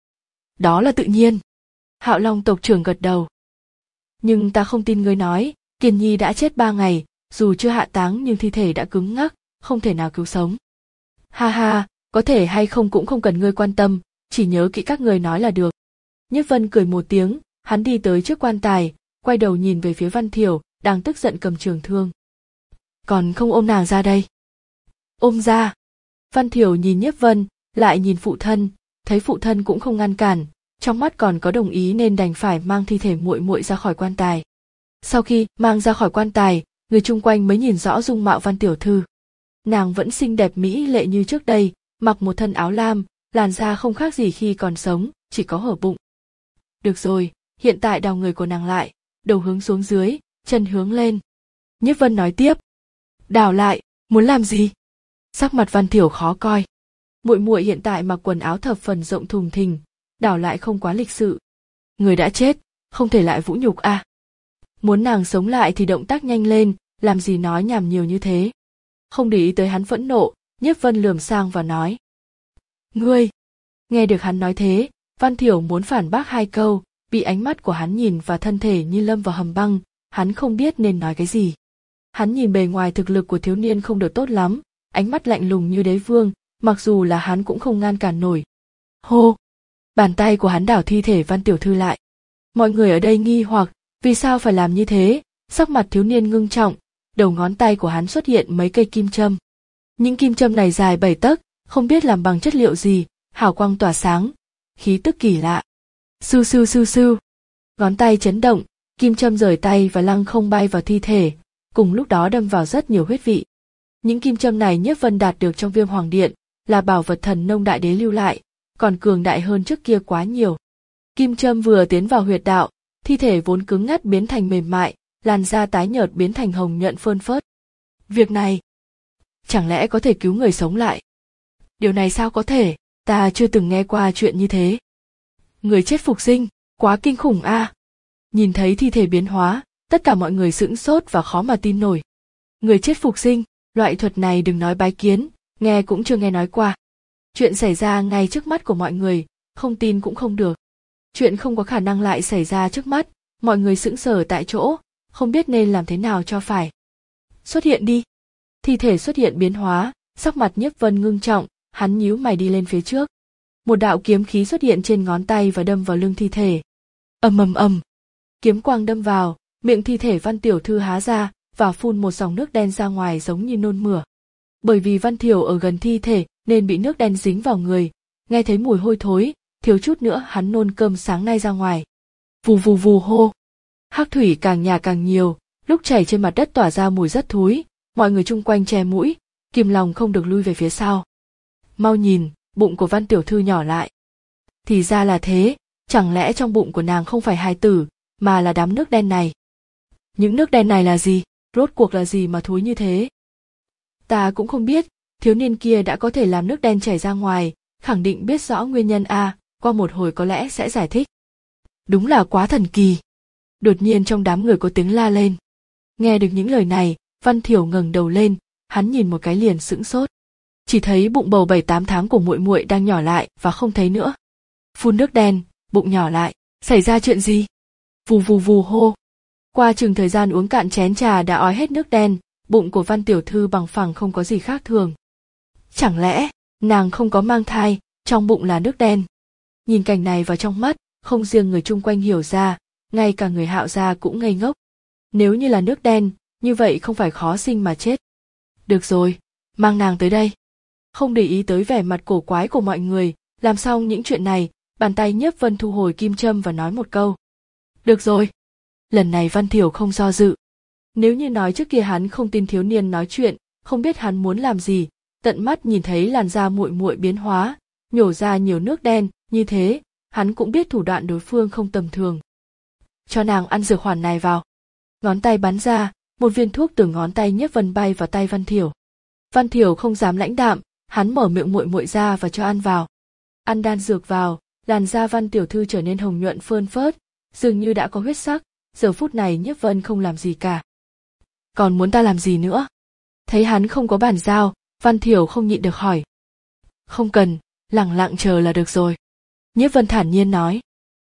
S1: Đó là tự nhiên. Hạo Long tộc trưởng gật đầu. Nhưng ta không tin ngươi nói, Kiền Nhi đã chết ba ngày, dù chưa hạ táng nhưng thi thể đã cứng ngắc, không thể nào cứu sống. Ha ha, có thể hay không cũng không cần ngươi quan tâm, chỉ nhớ kỹ các ngươi nói là được. Nhiếp Vân cười một tiếng, hắn đi tới trước quan tài, quay đầu nhìn về phía Văn Thiểu, đang tức giận cầm trường thương. Còn không ôm nàng ra đây. Ôm ra. Văn Thiểu nhìn Nhiếp Vân, lại nhìn phụ thân, thấy phụ thân cũng không ngăn cản, trong mắt còn có đồng ý nên đành phải mang thi thể muội muội ra khỏi quan tài. Sau khi mang ra khỏi quan tài, người chung quanh mới nhìn rõ dung mạo Văn tiểu thư. Nàng vẫn xinh đẹp mỹ lệ như trước đây, mặc một thân áo lam, làn da không khác gì khi còn sống, chỉ có hở bụng. Được rồi, hiện tại đào người của nàng lại, đầu hướng xuống dưới, chân hướng lên. Nhiếp Vân nói tiếp. Đào lại, muốn làm gì? Sắc mặt Văn Thiểu khó coi. Muội muội hiện tại mặc quần áo thập phần rộng thùng thình, đào lại không quá lịch sự. Người đã chết, không thể lại vũ nhục à. Muốn nàng sống lại thì động tác nhanh lên, làm gì nói nhảm nhiều như thế. Không để ý tới hắn phẫn nộ, Nhiếp Vân lườm sang và nói. Ngươi! Nghe được hắn nói thế, Văn Thiểu muốn phản bác hai câu, bị ánh mắt của hắn nhìn và thân thể như lâm vào hầm băng, hắn không biết nên nói cái gì. Hắn nhìn bề ngoài thực lực của thiếu niên không được tốt lắm, ánh mắt lạnh lùng như đế vương, mặc dù là hắn cũng không ngăn cản nổi. Hô! Bàn tay của hắn đảo thi thể Văn tiểu thư lại. Mọi người ở đây nghi hoặc, vì sao phải làm như thế, sắc mặt thiếu niên ngưng trọng, đầu ngón tay của hắn xuất hiện mấy cây kim châm. Những kim châm này dài bảy tấc, không biết làm bằng chất liệu gì, hào quang tỏa sáng, khí tức kỳ lạ. Sưu sưu sưu sưu. Ngón tay chấn động, kim châm rời tay và lăng không bay vào thi thể, cùng lúc đó đâm vào rất nhiều huyết vị. Những kim châm này Nhiếp Vân đạt được trong Viêm Hoàng Điện, là bảo vật thần nông đại đế lưu lại, còn cường đại hơn trước kia quá nhiều. Kim châm vừa tiến vào huyệt đạo, thi thể vốn cứng ngắt biến thành mềm mại, làn da tái nhợt biến thành hồng nhuận phơn phớt. Việc này, chẳng lẽ có thể cứu người sống lại? Điều này sao có thể, ta chưa từng nghe qua chuyện như thế. Người chết phục sinh, quá kinh khủng a. À. Nhìn thấy thi thể biến hóa, tất cả mọi người sững sốt và khó mà tin nổi. Người chết phục sinh, loại thuật này đừng nói bái kiến, nghe cũng chưa nghe nói qua. Chuyện xảy ra ngay trước mắt của mọi người, không tin cũng không được. Chuyện không có khả năng lại xảy ra trước mắt, mọi người sững sờ tại chỗ, không biết nên làm thế nào cho phải. Xuất hiện đi. Thi thể xuất hiện biến hóa, sắc mặt Nhiếp Vân ngưng trọng, hắn nhíu mày đi lên phía trước. Một đạo kiếm khí xuất hiện trên ngón tay và đâm vào lưng thi thể. Ầm ầm ầm. Kiếm quang đâm vào, miệng thi thể Văn tiểu thư há ra và phun một dòng nước đen ra ngoài giống như nôn mửa. Bởi vì Văn Thiểu ở gần thi thể nên bị nước đen dính vào người, nghe thấy mùi hôi thối, thiếu chút nữa hắn nôn cơm sáng nay ra ngoài. Vù vù vù hô. Hắc thủy càng nhả càng nhiều, lúc chảy trên mặt đất tỏa ra mùi rất thúi, mọi người chung quanh che mũi, kìm lòng không được lui về phía sau. Mau nhìn, bụng của Văn tiểu thư nhỏ lại. Thì ra là thế, chẳng lẽ trong bụng của nàng không phải hài tử, mà là đám nước đen này. Những nước đen này là gì, rốt cuộc là gì mà thúi như thế? Ta cũng không biết, thiếu niên kia đã có thể làm nước đen chảy ra ngoài, khẳng định biết rõ nguyên nhân a, à, qua một hồi có lẽ sẽ giải thích. Đúng là quá thần kỳ. Đột nhiên trong đám người có tiếng la lên. Nghe được những lời này, Văn Thiểu ngẩng đầu lên, hắn nhìn một cái liền sững sốt. Chỉ thấy bụng bầu bảy tám tháng của muội muội đang nhỏ lại và không thấy nữa. Phun nước đen, bụng nhỏ lại, xảy ra chuyện gì? Vù vù vù hô. Qua chừng thời gian uống cạn chén trà đã ói hết nước đen, bụng của Văn tiểu thư bằng phẳng không có gì khác thường. Chẳng lẽ, nàng không có mang thai, trong bụng là nước đen? Nhìn cảnh này vào trong mắt, không riêng người chung quanh hiểu ra, ngay cả người Hạo gia cũng ngây ngốc. Nếu như là nước đen, như vậy không phải khó sinh mà chết. Được rồi, mang nàng tới đây. Không để ý tới vẻ mặt cổ quái của mọi người, làm xong những chuyện này, bàn tay Nhiếp Vân thu hồi kim châm và nói một câu. Được rồi. Lần này Văn Thiểu không do dự. Nếu như nói trước kia hắn không tin thiếu niên nói chuyện, không biết hắn muốn làm gì, tận mắt nhìn thấy làn da muội muội biến hóa, nhổ ra nhiều nước đen, như thế, hắn cũng biết thủ đoạn đối phương không tầm thường. Cho nàng ăn dược hoàn này vào. Ngón tay bắn ra, một viên thuốc từ ngón tay Nhiếp Vân bay vào tay Văn Thiểu. Văn Thiểu không dám lãnh đạm, hắn mở miệng muội muội ra và cho ăn vào. Ăn đan dược vào, làn da Văn tiểu thư trở nên hồng nhuận phơn phớt, dường như đã có huyết sắc. Giờ phút này Nhiếp Vân không làm gì cả. Còn muốn ta làm gì nữa? Thấy hắn không có bản giao, Văn Thiểu không nhịn được hỏi. Không cần, lẳng lặng chờ là được rồi. Nhiếp Vân thản nhiên nói.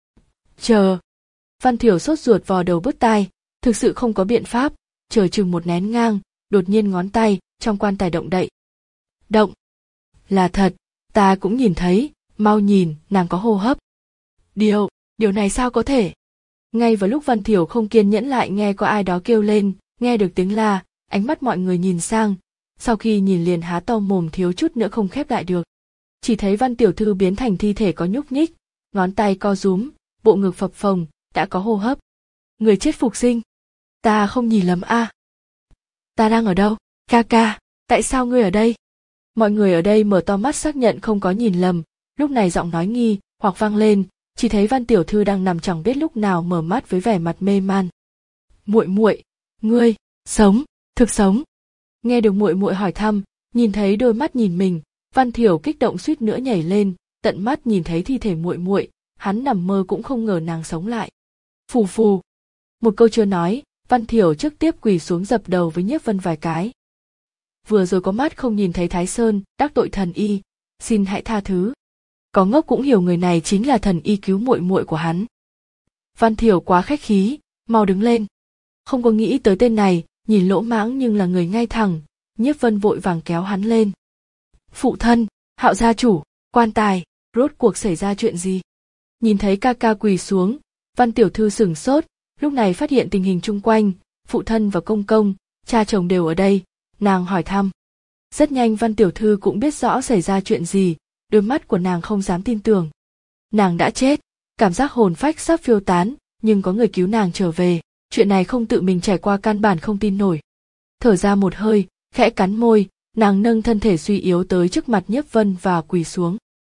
S1: Chờ. Văn Thiểu sốt ruột vò đầu bứt tai, thực sự không có biện pháp, chờ chừng một nén ngang, đột nhiên ngón tay trong quan tài động đậy. Động. Là thật, ta cũng nhìn thấy, mau nhìn, nàng có hô hấp. Điều, điều này sao có thể? Ngay vào lúc Văn Thiểu không kiên nhẫn lại nghe có ai đó kêu lên, nghe được tiếng la, ánh mắt mọi người nhìn sang, sau khi nhìn liền há to mồm thiếu chút nữa không khép lại được. Chỉ thấy Văn tiểu thư biến thành thi thể có nhúc nhích, ngón tay co rúm, bộ ngực phập phồng, đã có hô hấp. Người chết phục sinh. Ta không nhìn lầm a. À. Ta đang ở đâu? Ca ca, tại sao ngươi ở đây? Mọi người ở đây mở to mắt xác nhận không có nhìn lầm, lúc này giọng nói nghi hoặc vang lên, chỉ thấy Văn tiểu thư đang nằm chẳng biết lúc nào mở mắt với vẻ mặt mê man. Muội muội, ngươi sống, thực sống. Nghe được muội muội hỏi thăm, nhìn thấy đôi mắt nhìn mình, Văn Thiểu kích động suýt nữa nhảy lên, tận mắt nhìn thấy thi thể muội muội, hắn nằm mơ cũng không ngờ nàng sống lại. Phù phù. Một câu chưa nói, Văn Thiểu trực tiếp quỳ xuống dập đầu với Nhiếp Vân vài cái. Vừa rồi có mắt không nhìn thấy Thái Sơn, đắc tội thần y, xin hãy tha thứ. Có ngốc cũng hiểu người này chính là thần y cứu muội muội của hắn. Văn Thiểu quá khách khí, mau đứng lên. Không có nghĩ tới tên này, nhìn lỗ mãng nhưng là người ngay thẳng, Nhiếp Vân vội vàng kéo hắn lên. Phụ thân, Hạo gia chủ, quan tài, rốt cuộc xảy ra chuyện gì? Nhìn thấy ca ca quỳ xuống, Văn tiểu thư sửng sốt, lúc này phát hiện tình hình chung quanh, phụ thân và công công, cha chồng đều ở đây, nàng hỏi thăm. Rất nhanh Văn tiểu thư cũng biết rõ xảy ra chuyện gì, đôi mắt của nàng không dám tin tưởng. Nàng đã chết, cảm giác hồn phách sắp phiêu tán, nhưng có người cứu nàng trở về, chuyện này không tự mình trải qua căn bản không tin nổi. Thở ra một hơi, khẽ cắn môi, nàng nâng thân thể suy yếu tới trước mặt Nhiếp Vân và quỳ xuống.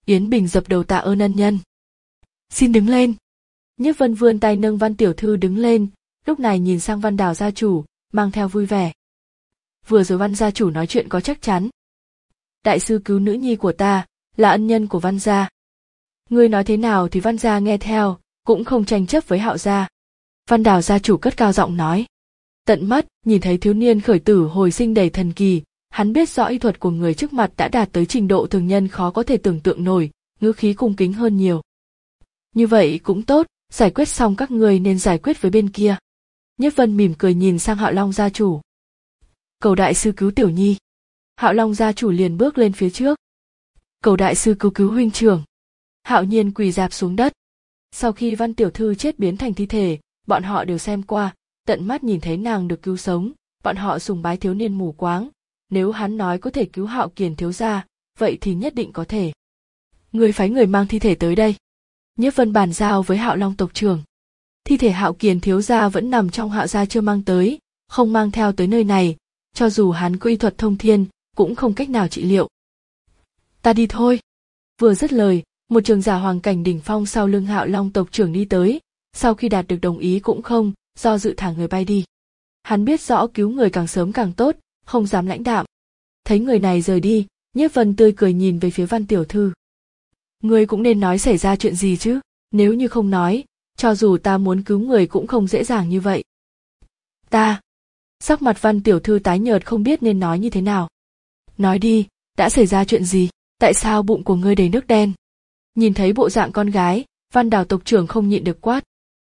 S1: Yến Bình dập đầu tạ ơn ân nhân. Xin đứng lên. Nhiếp Vân vươn tay nâng Văn tiểu thư đứng lên, lúc này nhìn sang Văn Đào gia chủ, mang theo vui vẻ. Vừa rồi Văn gia chủ nói chuyện có chắc chắn. Đại sư cứu nữ nhi của ta, là ân nhân của Văn gia. Ngươi nói thế nào thì Văn gia nghe theo, cũng không tranh chấp với Hạo gia. Văn Đào gia chủ cất cao giọng nói. Tận mắt nhìn thấy thiếu niên khởi tử hồi sinh đầy thần kỳ, hắn biết rõ y thuật của người trước mặt đã đạt tới trình độ thường nhân khó có thể tưởng tượng nổi, ngữ khí cung kính hơn nhiều. Như vậy cũng tốt, giải quyết xong các người nên giải quyết với bên kia. Nhiếp Vân mỉm cười nhìn sang Hạo Long gia chủ. Cầu đại sư cứu tiểu nhi. Hạo Long gia chủ liền bước lên phía trước. Cầu đại sư cứu cứu huynh trưởng. Hạo Nhiên quỳ rạp xuống đất. Sau khi Văn tiểu thư chết biến thành thi thể, bọn họ đều xem qua, tận mắt nhìn thấy nàng được cứu sống, bọn họ sùng bái thiếu niên mù quáng. Nếu hắn nói có thể cứu Hạo Kiền thiếu gia, vậy thì nhất định có thể. Người phái người mang thi thể tới đây. Nhiếp Vân bàn giao với Hạo Long tộc trưởng. Thi thể Hạo Kiền thiếu gia vẫn nằm trong Hạo gia chưa mang tới, không mang theo tới nơi này, cho dù hắn có y thuật thông thiên, cũng không cách nào trị liệu. Ta đi thôi. Vừa dứt lời, một trường giả hoàng cảnh đỉnh phong sau lưng Hạo Long tộc trưởng đi tới, sau khi đạt được đồng ý cũng không, do dự thả người bay đi. Hắn biết rõ cứu người càng sớm càng tốt, không dám lãnh đạm. Thấy người này rời đi, Nhiếp Vân tươi cười nhìn về phía Văn tiểu thư. Ngươi cũng nên nói xảy ra chuyện gì chứ, nếu như không nói, cho dù ta muốn cứu người cũng không dễ dàng như vậy. Ta. Sắc mặt Văn tiểu thư tái nhợt không biết nên nói như thế nào. Nói đi, đã xảy ra chuyện gì, tại sao bụng của ngươi đầy nước đen? Nhìn thấy bộ dạng con gái, Văn Đào tộc trưởng không nhịn được quát.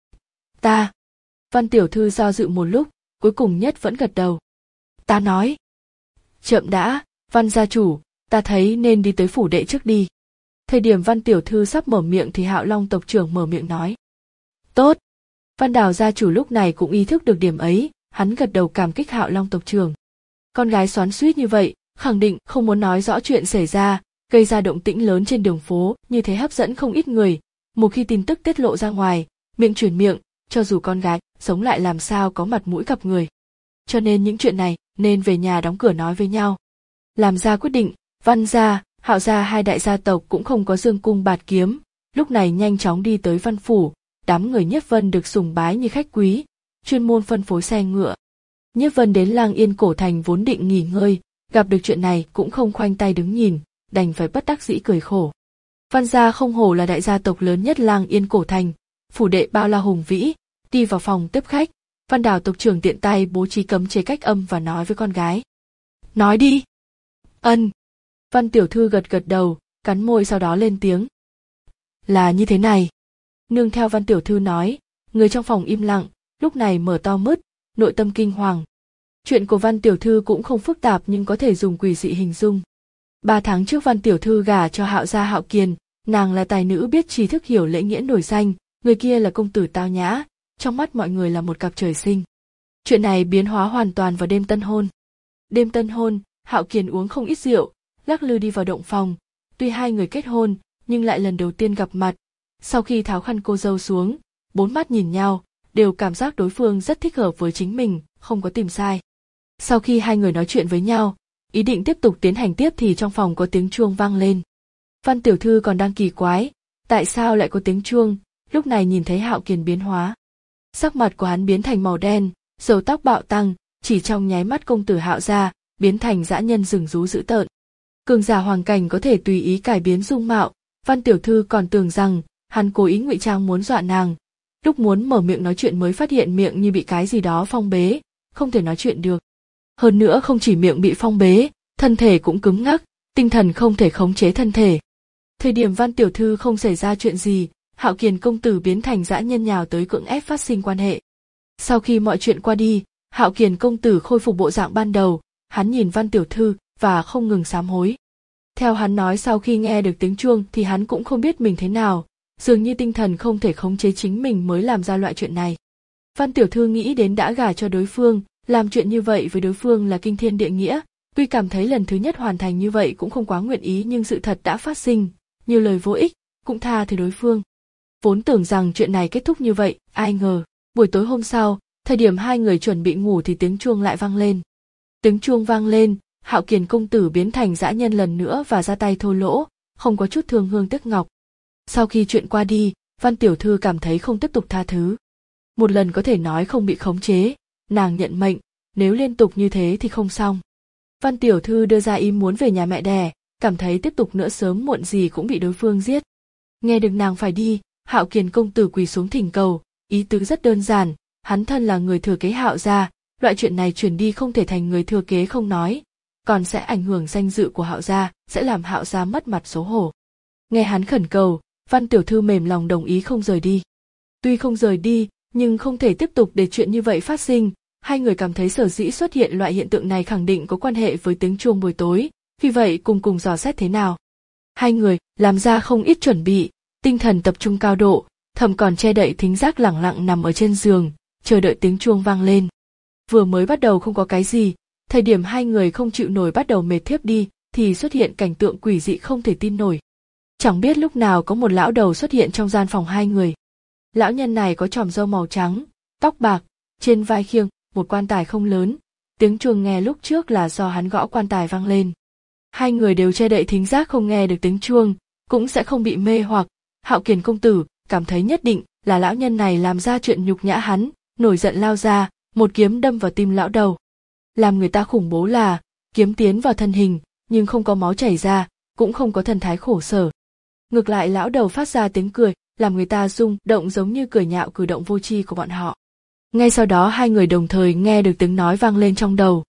S1: Ta. Văn tiểu thư do dự một lúc, cuối cùng nhất vẫn gật đầu. Ta nói. Chậm đã, Văn gia chủ, ta thấy nên đi tới phủ đệ trước đi. Thời điểm Văn tiểu thư sắp mở miệng thì Hạo Long tộc trưởng mở miệng nói. Tốt. Văn Đào gia chủ lúc này cũng ý thức được điểm ấy, hắn gật đầu cảm kích Hạo Long tộc trưởng. Con gái xoắn xuýt như vậy, khẳng định không muốn nói rõ chuyện xảy ra, gây ra động tĩnh lớn trên đường phố, như thế hấp dẫn không ít người. Một khi tin tức tiết lộ ra ngoài, miệng truyền miệng, cho dù con gái sống lại làm sao có mặt mũi gặp người. Cho nên những chuyện này nên về nhà đóng cửa nói với nhau. Làm ra quyết định, Văn gia, Hạo gia hai đại gia tộc cũng không có dương cung bạt kiếm, lúc này nhanh chóng đi tới văn phủ, đám người Nhiếp Vân được sùng bái như khách quý, chuyên môn phân phối xe ngựa. Nhiếp Vân đến Lang Yên cổ thành vốn định nghỉ ngơi, gặp được chuyện này cũng không khoanh tay đứng nhìn, đành phải bất đắc dĩ cười khổ. Văn gia không hổ là đại gia tộc lớn nhất Lang Yên cổ thành, phủ đệ bao la hùng vĩ, đi vào phòng tiếp khách, Văn Đào tộc trưởng tiện tay bố trí cấm chế cách âm và nói với con gái. Nói đi. Ân. Văn tiểu thư gật gật đầu, cắn môi sau đó lên tiếng. Là như thế này. Nương theo Văn tiểu thư nói, người trong phòng im lặng, lúc này mở to mứt, nội tâm kinh hoàng. Chuyện của Văn tiểu thư cũng không phức tạp nhưng có thể dùng quỷ dị hình dung. Ba tháng trước Văn tiểu thư gả cho Hạo gia Hạo Kiền, nàng là tài nữ biết trí thức hiểu lễ nghĩa nổi danh, người kia là công tử tao nhã, trong mắt mọi người là một cặp trời sinh. Chuyện này biến hóa hoàn toàn vào đêm tân hôn. Đêm tân hôn, Hạo Kiền uống không ít rượu, lắc lư đi vào động phòng. Tuy hai người kết hôn, nhưng lại lần đầu tiên gặp mặt. Sau khi tháo khăn cô dâu xuống, bốn mắt nhìn nhau, đều cảm giác đối phương rất thích hợp với chính mình, không có tìm sai. Sau khi hai người nói chuyện với nhau, ý định tiếp tục tiến hành tiếp thì trong phòng có tiếng chuông vang lên. Văn tiểu thư còn đang kỳ quái, tại sao lại có tiếng chuông, lúc này nhìn thấy Hạo Kiền biến hóa. Sắc mặt của hắn biến thành màu đen, râu tóc bạo tăng, chỉ trong nháy mắt công tử Hạo gia biến thành dã nhân rừng rú dữ tợn. Cường giả hoàng cảnh có thể tùy ý cải biến dung mạo, Văn tiểu thư còn tưởng rằng hắn cố ý ngụy trang muốn dọa nàng. Lúc muốn mở miệng nói chuyện mới phát hiện miệng như bị cái gì đó phong bế, không thể nói chuyện được. Hơn nữa không chỉ miệng bị phong bế, thân thể cũng cứng ngắc, tinh thần không thể khống chế thân thể. Thời điểm Văn tiểu thư không xảy ra chuyện gì, Hạo Kiền công tử biến thành dã nhân nhào tới cưỡng ép phát sinh quan hệ. Sau khi mọi chuyện qua đi, Hạo Kiền công tử khôi phục bộ dạng ban đầu, hắn nhìn Văn tiểu thư và không ngừng sám hối. Theo hắn nói sau khi nghe được tiếng chuông thì hắn cũng không biết mình thế nào, dường như tinh thần không thể khống chế chính mình mới làm ra loại chuyện này. Văn tiểu thư nghĩ đến đã gả cho đối phương, làm chuyện như vậy với đối phương là kinh thiên địa nghĩa, tuy cảm thấy lần thứ nhất hoàn thành như vậy cũng không quá nguyện ý nhưng sự thật đã phát sinh, nhiều lời vô ích, cũng tha thứ đối phương. Vốn tưởng rằng chuyện này kết thúc như vậy, ai ngờ, buổi tối hôm sau, thời điểm hai người chuẩn bị ngủ thì tiếng chuông lại vang lên. Tiếng chuông vang lên, Hạo Kiền công tử biến thành dã nhân lần nữa và ra tay thô lỗ, không có chút thương hương tiếc ngọc. Sau khi chuyện qua đi, Văn tiểu thư cảm thấy không tiếp tục tha thứ. Một lần có thể nói không bị khống chế, nàng nhận mệnh, nếu liên tục như thế thì không xong. Văn tiểu thư đưa ra ý muốn về nhà mẹ đẻ, cảm thấy tiếp tục nữa sớm muộn gì cũng bị đối phương giết. Nghe được nàng phải đi, Hạo Kiền công tử quỳ xuống thỉnh cầu, ý tứ rất đơn giản, hắn thân là người thừa kế Hạo gia, loại chuyện này chuyển đi không thể thành người thừa kế không nói, còn sẽ ảnh hưởng danh dự của Hạo gia, sẽ làm Hạo gia mất mặt xấu hổ. Nghe hắn khẩn cầu, Văn tiểu thư mềm lòng đồng ý không rời đi. Tuy không rời đi, nhưng không thể tiếp tục để chuyện như vậy phát sinh. Hai người cảm thấy sở dĩ xuất hiện loại hiện tượng này khẳng định có quan hệ với tiếng chuông buổi tối, vì vậy cùng cùng dò xét thế nào. Hai người làm ra không ít chuẩn bị, tinh thần tập trung cao độ, thầm còn che đậy thính giác lẳng lặng nằm ở trên giường, chờ đợi tiếng chuông vang lên. Vừa mới bắt đầu không có cái gì, thời điểm hai người không chịu nổi bắt đầu mệt thiếp đi, thì xuất hiện cảnh tượng quỷ dị không thể tin nổi. Chẳng biết lúc nào có một lão đầu xuất hiện trong gian phòng hai người. Lão nhân này có chòm râu màu trắng, tóc bạc, trên vai khiêng một quan tài không lớn, tiếng chuông nghe lúc trước là do hắn gõ quan tài vang lên. Hai người đều che đậy thính giác không nghe được tiếng chuông, cũng sẽ không bị mê hoặc. Hạo Kiền công tử cảm thấy nhất định là lão nhân này làm ra chuyện nhục nhã hắn, nổi giận lao ra, một kiếm đâm vào tim lão đầu. Làm người ta khủng bố là, kiếm tiến vào thân hình, nhưng không có máu chảy ra, cũng không có thần thái khổ sở. Ngược lại lão đầu phát ra tiếng cười, làm người ta rung động giống như cười nhạo cử động vô tri của bọn họ. Ngay sau đó hai người đồng thời nghe được tiếng nói vang lên trong đầu.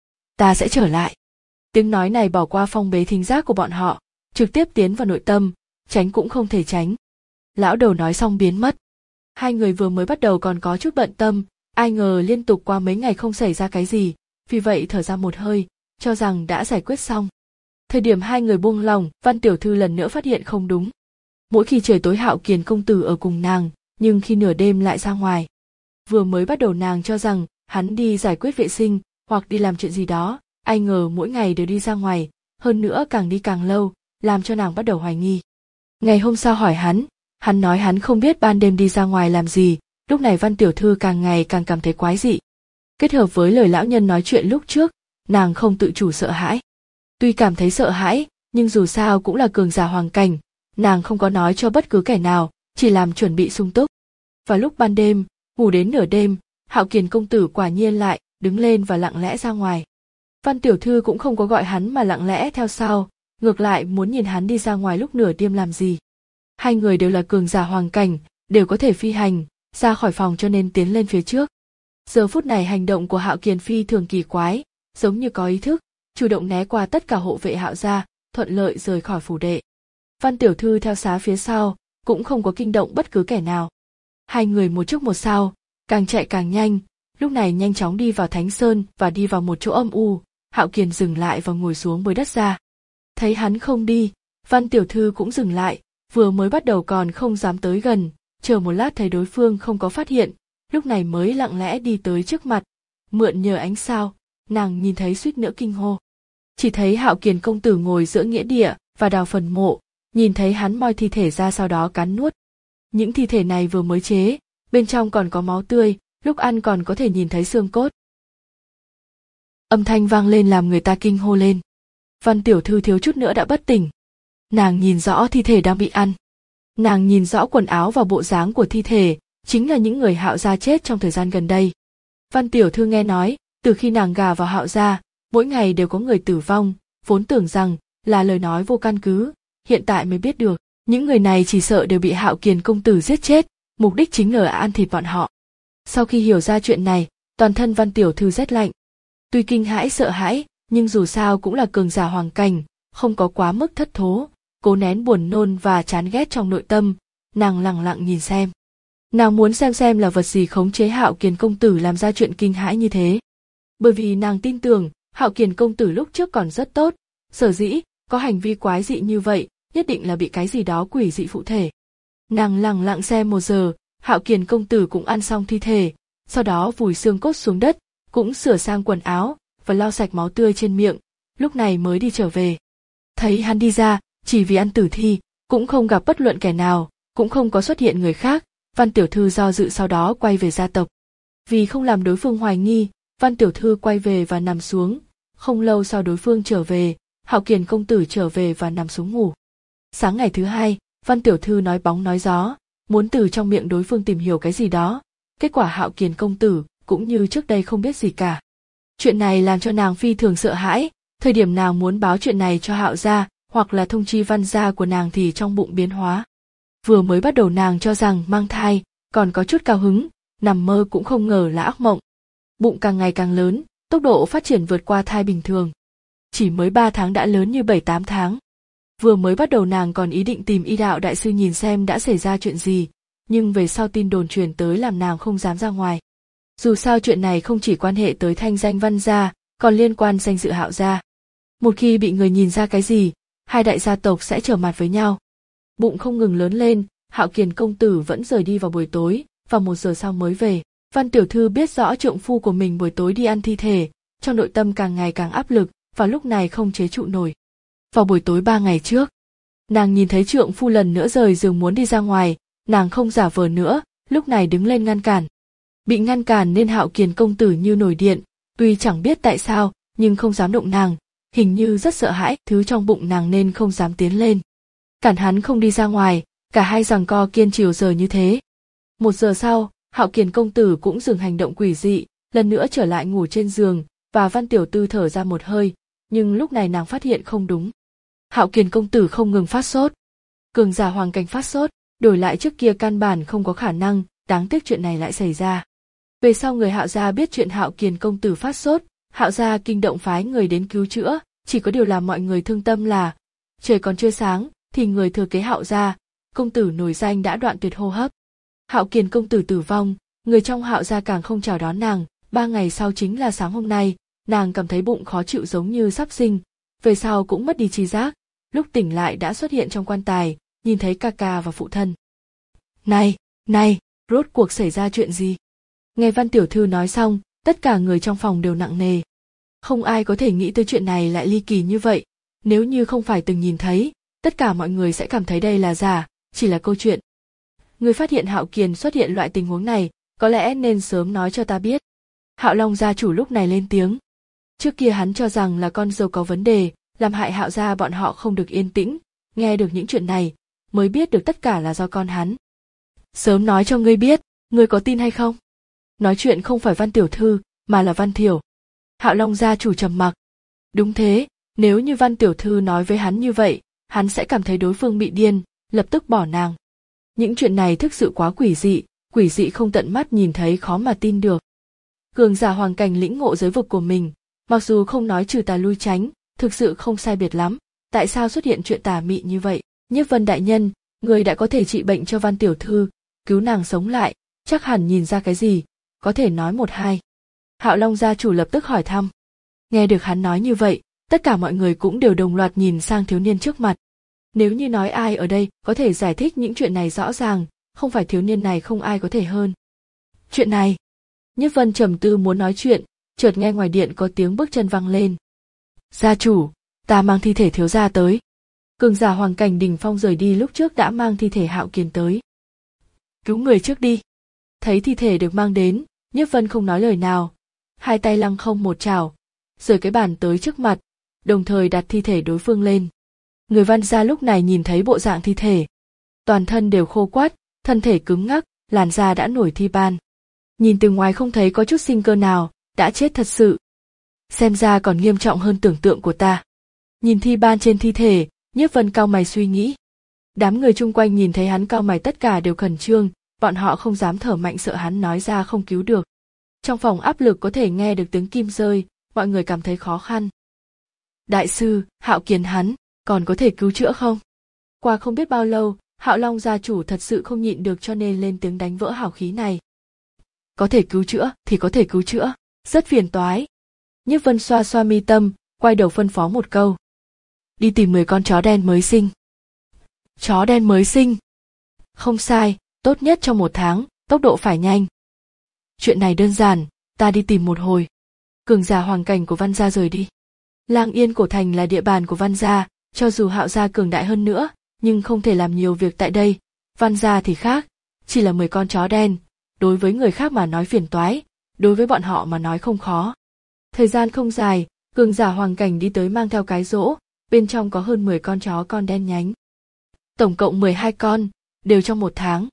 S1: Ta sẽ trở lại. Tiếng nói này bỏ qua phong bế thính giác của bọn họ, trực tiếp tiến vào nội tâm, tránh cũng không thể tránh. Lão đầu nói xong biến mất. Hai người vừa mới bắt đầu còn có chút bận tâm, ai ngờ liên tục qua mấy ngày không xảy ra cái gì, vì vậy thở ra một hơi, cho rằng đã giải quyết xong. Thời điểm hai người buông lòng, Văn tiểu thư lần nữa phát hiện không đúng. Mỗi khi trời tối Hạo Kiền công tử ở cùng nàng, nhưng khi nửa đêm lại ra ngoài. Vừa mới bắt đầu nàng cho rằng hắn đi giải quyết vệ sinh hoặc đi làm chuyện gì đó, ai ngờ mỗi ngày đều đi ra ngoài, hơn nữa càng đi càng lâu, làm cho nàng bắt đầu hoài nghi. Ngày hôm sau hỏi hắn, hắn nói hắn không biết ban đêm đi ra ngoài làm gì, lúc này Văn tiểu thư càng ngày càng cảm thấy quái dị. Kết hợp với lời lão nhân nói chuyện lúc trước, nàng không tự chủ sợ hãi. Tuy cảm thấy sợ hãi, nhưng dù sao cũng là cường giả hoàng cảnh, nàng không có nói cho bất cứ kẻ nào, chỉ làm chuẩn bị sung túc. Và lúc ban đêm, ngủ đến nửa đêm, Hạo Kiền công tử quả nhiên lại đứng lên và lặng lẽ ra ngoài. Văn tiểu thư cũng không có gọi hắn mà lặng lẽ theo sau, ngược lại muốn nhìn hắn đi ra ngoài lúc nửa đêm làm gì. Hai người đều là cường giả hoàng cảnh, đều có thể phi hành, ra khỏi phòng cho nên tiến lên phía trước. Giờ phút này hành động của Hạo Kiền phi thường kỳ quái, giống như có ý thức, chủ động né qua tất cả hộ vệ Hạo gia, thuận lợi rời khỏi phủ đệ. Văn tiểu thư theo sát phía sau, cũng không có kinh động bất cứ kẻ nào. Hai người một trước một sau, càng chạy càng nhanh, lúc này nhanh chóng đi vào Thánh Sơn và đi vào một chỗ âm u. Hạo Kiền dừng lại và ngồi xuống bới đất ra. Thấy hắn không đi, Văn tiểu thư cũng dừng lại, vừa mới bắt đầu còn không dám tới gần, chờ một lát thấy đối phương không có phát hiện, lúc này mới lặng lẽ đi tới trước mặt, mượn nhờ ánh sao, nàng nhìn thấy suýt nữa kinh hô. Chỉ thấy Hạo Kiền công tử ngồi giữa nghĩa địa và đào phần mộ, nhìn thấy hắn moi thi thể ra sau đó cắn nuốt. Những thi thể này vừa mới chế, bên trong còn có máu tươi, lúc ăn còn có thể nhìn thấy xương cốt. Âm thanh vang lên làm người ta kinh hô lên. Văn tiểu thư thiếu chút nữa đã bất tỉnh. Nàng nhìn rõ thi thể đang bị ăn. Nàng nhìn rõ quần áo và bộ dáng của thi thể, chính là những người Hạo gia chết trong thời gian gần đây. Văn tiểu thư nghe nói, từ khi nàng gả vào Hạo gia, mỗi ngày đều có người tử vong, vốn tưởng rằng là lời nói vô căn cứ, hiện tại mới biết được, những người này chỉ sợ đều bị Hạo Kiền công tử giết chết, mục đích chính là ăn thịt bọn họ. Sau khi hiểu ra chuyện này, toàn thân Văn tiểu thư rét lạnh. Tuy kinh hãi sợ hãi, nhưng dù sao cũng là cường giả hoàng cảnh, không có quá mức thất thố, cố nén buồn nôn và chán ghét trong nội tâm, nàng lặng lặng nhìn xem. Nàng muốn xem xem là vật gì khống chế Hạo Kiền công tử làm ra chuyện kinh hãi như thế. Bởi vì nàng tin tưởng, Hạo Kiền công tử lúc trước còn rất tốt, sở dĩ có hành vi quái dị như vậy, nhất định là bị cái gì đó quỷ dị phụ thể. Nàng lặng lặng xem một giờ, Hạo Kiền công tử cũng ăn xong thi thể, sau đó vùi xương cốt xuống đất, cũng sửa sang quần áo và lau sạch máu tươi trên miệng, lúc này mới đi trở về. Thấy hắn đi ra, chỉ vì ăn tử thi, cũng không gặp bất luận kẻ nào, cũng không có xuất hiện người khác, Văn tiểu thư do dự sau đó quay về gia tộc. Vì không làm đối phương hoài nghi, Văn tiểu thư quay về và nằm xuống, không lâu sau đối phương trở về, Hạo Kiền công tử trở về và nằm xuống ngủ. Sáng ngày thứ hai, Văn tiểu thư nói bóng nói gió, muốn từ trong miệng đối phương tìm hiểu cái gì đó. Kết quả Hạo Kiền công tử cũng như trước đây không biết gì cả. Chuyện này làm cho nàng phi thường sợ hãi, thời điểm nàng muốn báo chuyện này cho Hạo gia hoặc là thông chi Văn gia của nàng thì trong bụng biến hóa. Vừa mới bắt đầu nàng cho rằng mang thai, còn có chút cao hứng, nằm mơ cũng không ngờ là ác mộng. Bụng càng ngày càng lớn, tốc độ phát triển vượt qua thai bình thường. Chỉ mới ba tháng đã lớn như bảy tám tháng. Vừa mới bắt đầu nàng còn ý định tìm y đạo đại sư nhìn xem đã xảy ra chuyện gì, nhưng về sau tin đồn truyền tới làm nàng không dám ra ngoài. Dù sao chuyện này không chỉ quan hệ tới thanh danh Văn gia, còn liên quan danh dự Hạo gia. Một khi bị người nhìn ra cái gì, hai đại gia tộc sẽ trở mặt với nhau. Bụng không ngừng lớn lên, Hạo Kiền công tử vẫn rời đi vào buổi tối, và một giờ sau mới về. Văn tiểu thư biết rõ trượng phu của mình buổi tối đi ăn thi thể, trong nội tâm càng ngày càng áp lực, và lúc này không chế trụ nổi. Vào buổi tối ba ngày trước, nàng nhìn thấy trượng phu lần nữa rời giường muốn đi ra ngoài, nàng không giả vờ nữa, lúc này đứng lên ngăn cản. Bị ngăn cản nên Hạo Kiền công tử như nổi điện, tuy chẳng biết tại sao, nhưng không dám động nàng, hình như rất sợ hãi thứ trong bụng nàng nên không dám tiến lên. Cản hắn không đi ra ngoài, cả hai giằng co kiên trì giờ như thế. Một giờ sau, Hạo Kiền công tử cũng dừng hành động quỷ dị, lần nữa trở lại ngủ trên giường, và Văn tiểu thư thở ra một hơi, nhưng lúc này nàng phát hiện không đúng. Hạo Kiền công tử không ngừng phát sốt. Cường giả hoàng cảnh phát sốt, đổi lại trước kia căn bản không có khả năng, đáng tiếc chuyện này lại xảy ra. Về sau người Hạo gia biết chuyện Hạo Kiền công tử phát sốt, Hạo gia kinh động phái người đến cứu chữa, chỉ có điều làm mọi người thương tâm là trời còn chưa sáng thì người thừa kế Hạo gia, công tử nổi danh đã đoạn tuyệt hô hấp. Hạo Kiền công tử tử vong, người trong Hạo gia càng không chào đón nàng. Ba ngày sau chính là sáng hôm nay, nàng cảm thấy bụng khó chịu giống như sắp sinh, về sau cũng mất đi tri giác, lúc tỉnh lại đã xuất hiện trong quan tài, nhìn thấy ca ca và phụ thân. Này, này, rốt cuộc xảy ra chuyện gì? Nghe Văn tiểu thư nói xong, tất cả người trong phòng đều nặng nề. Không ai có thể nghĩ tới chuyện này lại ly kỳ như vậy, nếu như không phải từng nhìn thấy, tất cả mọi người sẽ cảm thấy đây là giả, chỉ là câu chuyện. Người phát hiện Hạo Kiền xuất hiện loại tình huống này, có lẽ nên sớm nói cho ta biết. Hạo Long gia chủ lúc này lên tiếng. Trước kia hắn cho rằng là con dâu có vấn đề, làm hại Hạo gia bọn họ không được yên tĩnh, nghe được những chuyện này, mới biết được tất cả là do con hắn. Sớm nói cho ngươi biết, ngươi có tin hay không? Nói chuyện không phải Văn tiểu thư, mà là Văn Thiểu. Hạo Long gia chủ trầm mặc. Đúng thế, nếu như Văn tiểu thư nói với hắn như vậy, hắn sẽ cảm thấy đối phương bị điên, lập tức bỏ nàng. Những chuyện này thực sự quá quỷ dị, quỷ dị không tận mắt nhìn thấy khó mà tin được. Cường giả hoàng cảnh lĩnh ngộ giới vực của mình, mặc dù không nói trừ tà lui tránh, thực sự không sai biệt lắm. Tại sao xuất hiện chuyện tà mị như vậy? Nhiếp Vân đại nhân, người đã có thể trị bệnh cho Văn tiểu thư, cứu nàng sống lại, chắc hẳn nhìn ra cái gì, có thể nói một hai. Hạo Long gia chủ lập tức hỏi thăm. Nghe được hắn nói như vậy, tất cả mọi người cũng đều đồng loạt nhìn sang thiếu niên trước mặt. Nếu như nói ai ở đây có thể giải thích những chuyện này rõ ràng, không phải thiếu niên này không ai có thể hơn. Chuyện này, Nhiếp Vân trầm tư muốn nói chuyện, chợt nghe ngoài điện có tiếng bước chân vang lên. Gia chủ, ta mang thi thể thiếu gia tới. Cường giả hoàng cảnh đỉnh phong rời đi lúc trước đã mang thi thể Hạo Kiền tới. Cứu người trước đi. Thấy thi thể được mang đến, Nhiếp Vân không nói lời nào, hai tay lăng không một chảo, rời cái bàn tới trước mặt, đồng thời đặt thi thể đối phương lên. Người Văn gia lúc này nhìn thấy bộ dạng thi thể, toàn thân đều khô quắt, thân thể cứng ngắc, làn da đã nổi thi ban. Nhìn từ ngoài không thấy có chút sinh cơ nào, đã chết thật sự. Xem ra còn nghiêm trọng hơn tưởng tượng của ta. Nhìn thi ban trên thi thể, Nhiếp Vân cau mày suy nghĩ. Đám người chung quanh nhìn thấy hắn cau mày tất cả đều khẩn trương, bọn họ không dám thở mạnh sợ hắn nói ra không cứu được. Trong phòng áp lực có thể nghe được tiếng kim rơi, mọi người cảm thấy khó khăn. Đại sư, Hạo Kiền hắn, còn có thể cứu chữa không? Qua không biết bao lâu, Hạo Long gia chủ thật sự không nhịn được cho nên lên tiếng đánh vỡ hào khí này. Có thể cứu chữa thì có thể cứu chữa, rất phiền toái. Nhiếp Vân xoa xoa mi tâm, quay đầu phân phó một câu. Đi tìm mười con chó đen mới sinh. Chó đen mới sinh? Không sai, tốt nhất trong một tháng, tốc độ phải nhanh. Chuyện này đơn giản, ta đi tìm một hồi. Cường giả hoàng cảnh của Văn gia rời đi. Lang Yên cổ thành là địa bàn của Văn gia, cho dù Hạo gia cường đại hơn nữa, nhưng không thể làm nhiều việc tại đây. Văn gia thì khác, chỉ là mười con chó đen, đối với người khác mà nói phiền toái, đối với bọn họ mà nói không khó. Thời gian không dài, cường giả hoàng cảnh đi tới mang theo cái rỗ, bên trong có hơn mười con chó con đen nhánh. Tổng cộng mười hai con, đều trong một tháng.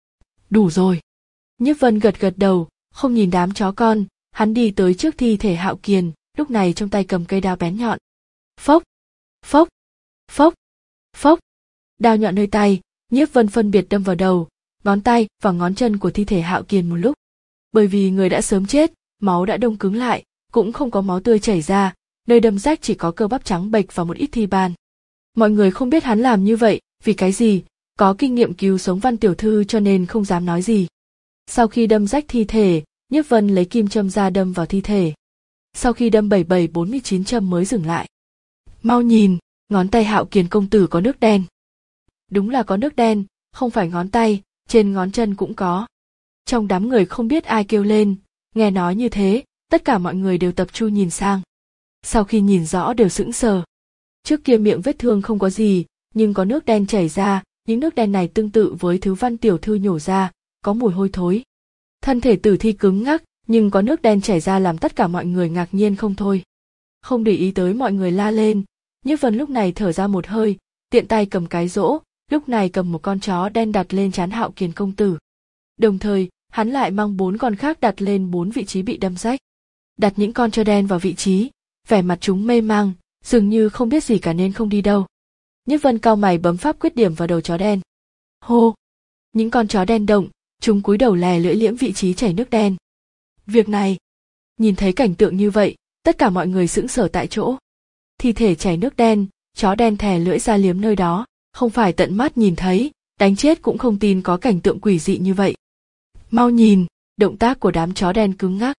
S1: Đủ rồi. Nhiếp Vân gật gật đầu, không nhìn đám chó con, hắn đi tới trước thi thể Hạo Kiền, lúc này trong tay cầm cây đao bén nhọn. Phốc, phốc, phốc, phốc. Đao nhọn nơi tay, Nhiếp Vân phân biệt đâm vào đầu, ngón tay và ngón chân của thi thể Hạo Kiền một lúc. Bởi vì người đã sớm chết, máu đã đông cứng lại, cũng không có máu tươi chảy ra, nơi đâm rách chỉ có cơ bắp trắng bệch và một ít thi ban. Mọi người không biết hắn làm như vậy, vì cái gì, có kinh nghiệm cứu sống Văn tiểu thư cho nên không dám nói gì. Sau khi đâm rách thi thể, Nhiếp Vân lấy kim châm ra đâm vào thi thể. Sau khi đâm bảy bảy bốn mươi chín châm mới dừng lại. Mau nhìn, ngón tay Hạo Kiền công tử có nước đen. Đúng là có nước đen, không phải ngón tay, trên ngón chân cũng có. Trong đám người không biết ai kêu lên, nghe nói như thế, tất cả mọi người đều tập trung nhìn sang. Sau khi nhìn rõ đều sững sờ. Trước kia miệng vết thương không có gì, nhưng có nước đen chảy ra, những nước đen này tương tự với thứ Văn tiểu thư nhổ ra, có mùi hôi thối. Thân thể tử thi cứng ngắc, nhưng có nước đen chảy ra làm tất cả mọi người ngạc nhiên không thôi. Không để ý tới mọi người la lên, Nhiếp Vân lúc này thở ra một hơi, tiện tay cầm cái rỗ, lúc này cầm một con chó đen đặt lên trán Hạo Kiền công tử. Đồng thời, hắn lại mang bốn con khác đặt lên bốn vị trí bị đâm rách. Đặt những con chó đen vào vị trí, vẻ mặt chúng mê mang, dường như không biết gì cả nên không đi đâu. Nhiếp Vân cau mày bấm pháp quyết điểm vào đầu chó đen. Hô! Những con chó đen động, chúng cúi đầu lè lưỡi liễm vị trí chảy nước đen. Việc này, nhìn thấy cảnh tượng như vậy, tất cả mọi người sững sờ tại chỗ. Thi thể chảy nước đen, chó đen thè lưỡi ra liếm nơi đó, không phải tận mắt nhìn thấy, đánh chết cũng không tin có cảnh tượng quỷ dị như vậy. Mau nhìn, động tác của đám chó đen cứng ngắc.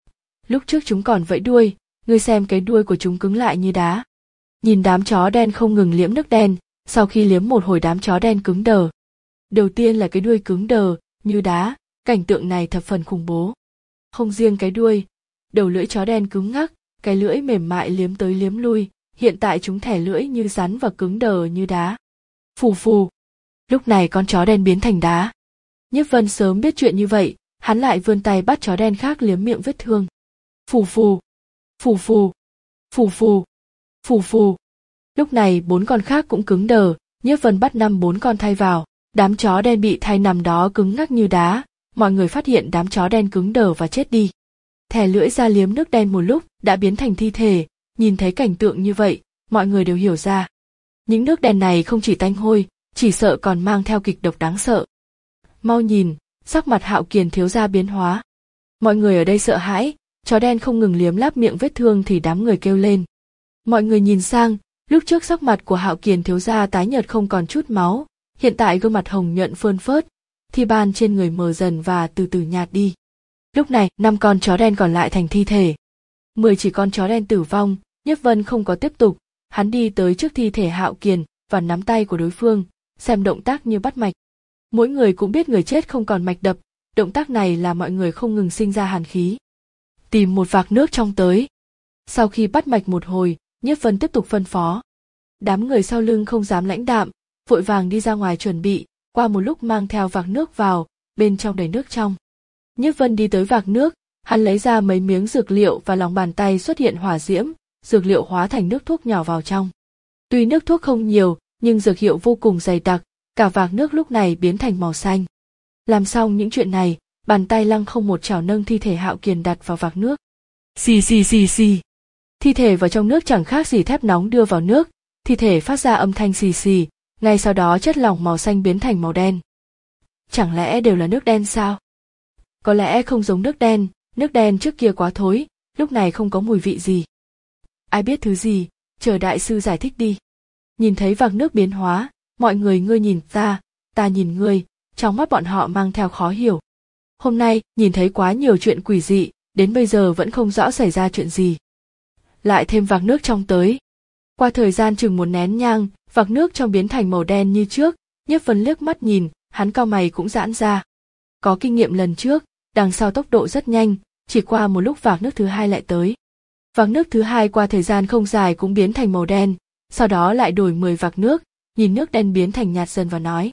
S1: Lúc trước chúng còn vẫy đuôi, ngươi xem cái đuôi của chúng cứng lại như đá. Nhìn đám chó đen không ngừng liếm nước đen, sau khi liếm một hồi đám chó đen cứng đờ. Đầu tiên là cái đuôi cứng đờ, như đá, cảnh tượng này thập phần khủng bố. Không riêng cái đuôi, đầu lưỡi chó đen cứng ngắc, cái lưỡi mềm mại liếm tới liếm lui, hiện tại chúng thẻ lưỡi như rắn và cứng đờ như đá. Phù phù. Lúc này con chó đen biến thành đá. Nhiếp Vân sớm biết chuyện như vậy, hắn lại vươn tay bắt chó đen khác liếm miệng vết thương. Phù phù. Phù phù. Phù phù. Phù phù. Lúc này bốn con khác cũng cứng đờ, Nhiếp Vân bắt năm bốn con thay vào, đám chó đen bị thay nằm đó cứng ngắc như đá, mọi người phát hiện đám chó đen cứng đờ và chết đi. Thè lưỡi ra liếm nước đen một lúc đã biến thành thi thể, nhìn thấy cảnh tượng như vậy, mọi người đều hiểu ra. Những nước đen này không chỉ tanh hôi, chỉ sợ còn mang theo kịch độc đáng sợ. Mau nhìn, sắc mặt Hạo Kiền thiếu gia biến hóa. Mọi người ở đây sợ hãi, chó đen không ngừng liếm láp miệng vết thương thì đám người kêu lên. Mọi người nhìn sang, lúc trước sắc mặt của Hạo Kiền thiếu gia tái nhợt không còn chút máu, hiện tại gương mặt hồng nhuận phơn phớt, thi ban trên người mờ dần và từ từ nhạt đi. Lúc này, năm con chó đen còn lại thành thi thể. Mười chỉ con chó đen tử vong, Nhiếp Vân không có tiếp tục, hắn đi tới trước thi thể Hạo Kiền và nắm tay của đối phương, xem động tác như bắt mạch. Mỗi người cũng biết người chết không còn mạch đập, động tác này là mọi người không ngừng sinh ra hàn khí. Tìm một vạc nước trong tới. Sau khi bắt mạch một hồi, Nhiếp Vân tiếp tục phân phó. Đám người sau lưng không dám lãnh đạm, vội vàng đi ra ngoài chuẩn bị, qua một lúc mang theo vạc nước vào, bên trong đầy nước trong. Nhiếp Vân đi tới vạc nước, hắn lấy ra mấy miếng dược liệu và lòng bàn tay xuất hiện hỏa diễm, dược liệu hóa thành nước thuốc nhỏ vào trong. Tuy nước thuốc không nhiều, nhưng dược hiệu vô cùng dày đặc, cả vạc nước lúc này biến thành màu xanh. Làm xong những chuyện này, bàn tay lăng không một chảo nâng thi thể Hạo Kiền đặt vào vạc nước. Xì xì xì xì. Thi thể vào trong nước chẳng khác gì thép nóng đưa vào nước, thi thể phát ra âm thanh xì xì, ngay sau đó chất lỏng màu xanh biến thành màu đen. Chẳng lẽ đều là nước đen sao? Có lẽ không giống nước đen, nước đen trước kia quá thối, lúc này không có mùi vị gì. Ai biết thứ gì, chờ đại sư giải thích đi. Nhìn thấy vạc nước biến hóa, mọi người ngươi nhìn ta, ta nhìn ngươi, trong mắt bọn họ mang theo khó hiểu. Hôm nay, nhìn thấy quá nhiều chuyện quỷ dị, đến bây giờ vẫn không rõ xảy ra chuyện gì. Lại thêm vạc nước trong tới. Qua thời gian chừng một nén nhang, vạc nước trong biến thành màu đen như trước, Nhiếp Vân liếc mắt nhìn, hắn cau mày cũng giãn ra. Có kinh nghiệm lần trước, đằng sau tốc độ rất nhanh, chỉ qua một lúc vạc nước thứ hai lại tới. Vạc nước thứ hai qua thời gian không dài cũng biến thành màu đen, sau đó lại đổi mười vạc nước, nhìn nước đen biến thành nhạt dần và nói.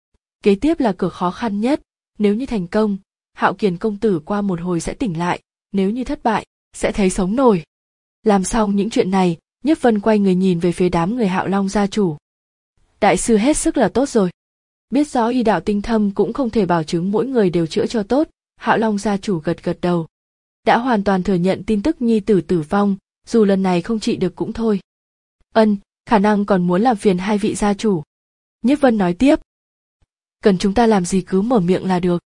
S1: Kế tiếp là cửa khó khăn nhất, nếu như thành công, Hạo Kiền công tử qua một hồi sẽ tỉnh lại, nếu như thất bại, sẽ thấy sống nổi. Làm xong những chuyện này, Nhiếp Vân quay người nhìn về phía đám người Hạo Long gia chủ. đại sư hết sức là tốt rồi. Biết rõ y đạo tinh thâm cũng không thể bảo chứng mỗi người đều chữa cho tốt, Hạo Long gia chủ gật gật đầu. Đã hoàn toàn thừa nhận tin tức nhi tử tử vong, dù lần này không trị được cũng thôi. Ân, khả năng còn muốn làm phiền hai vị gia chủ. Nhiếp Vân nói tiếp. Cần chúng ta làm gì cứ mở miệng là được.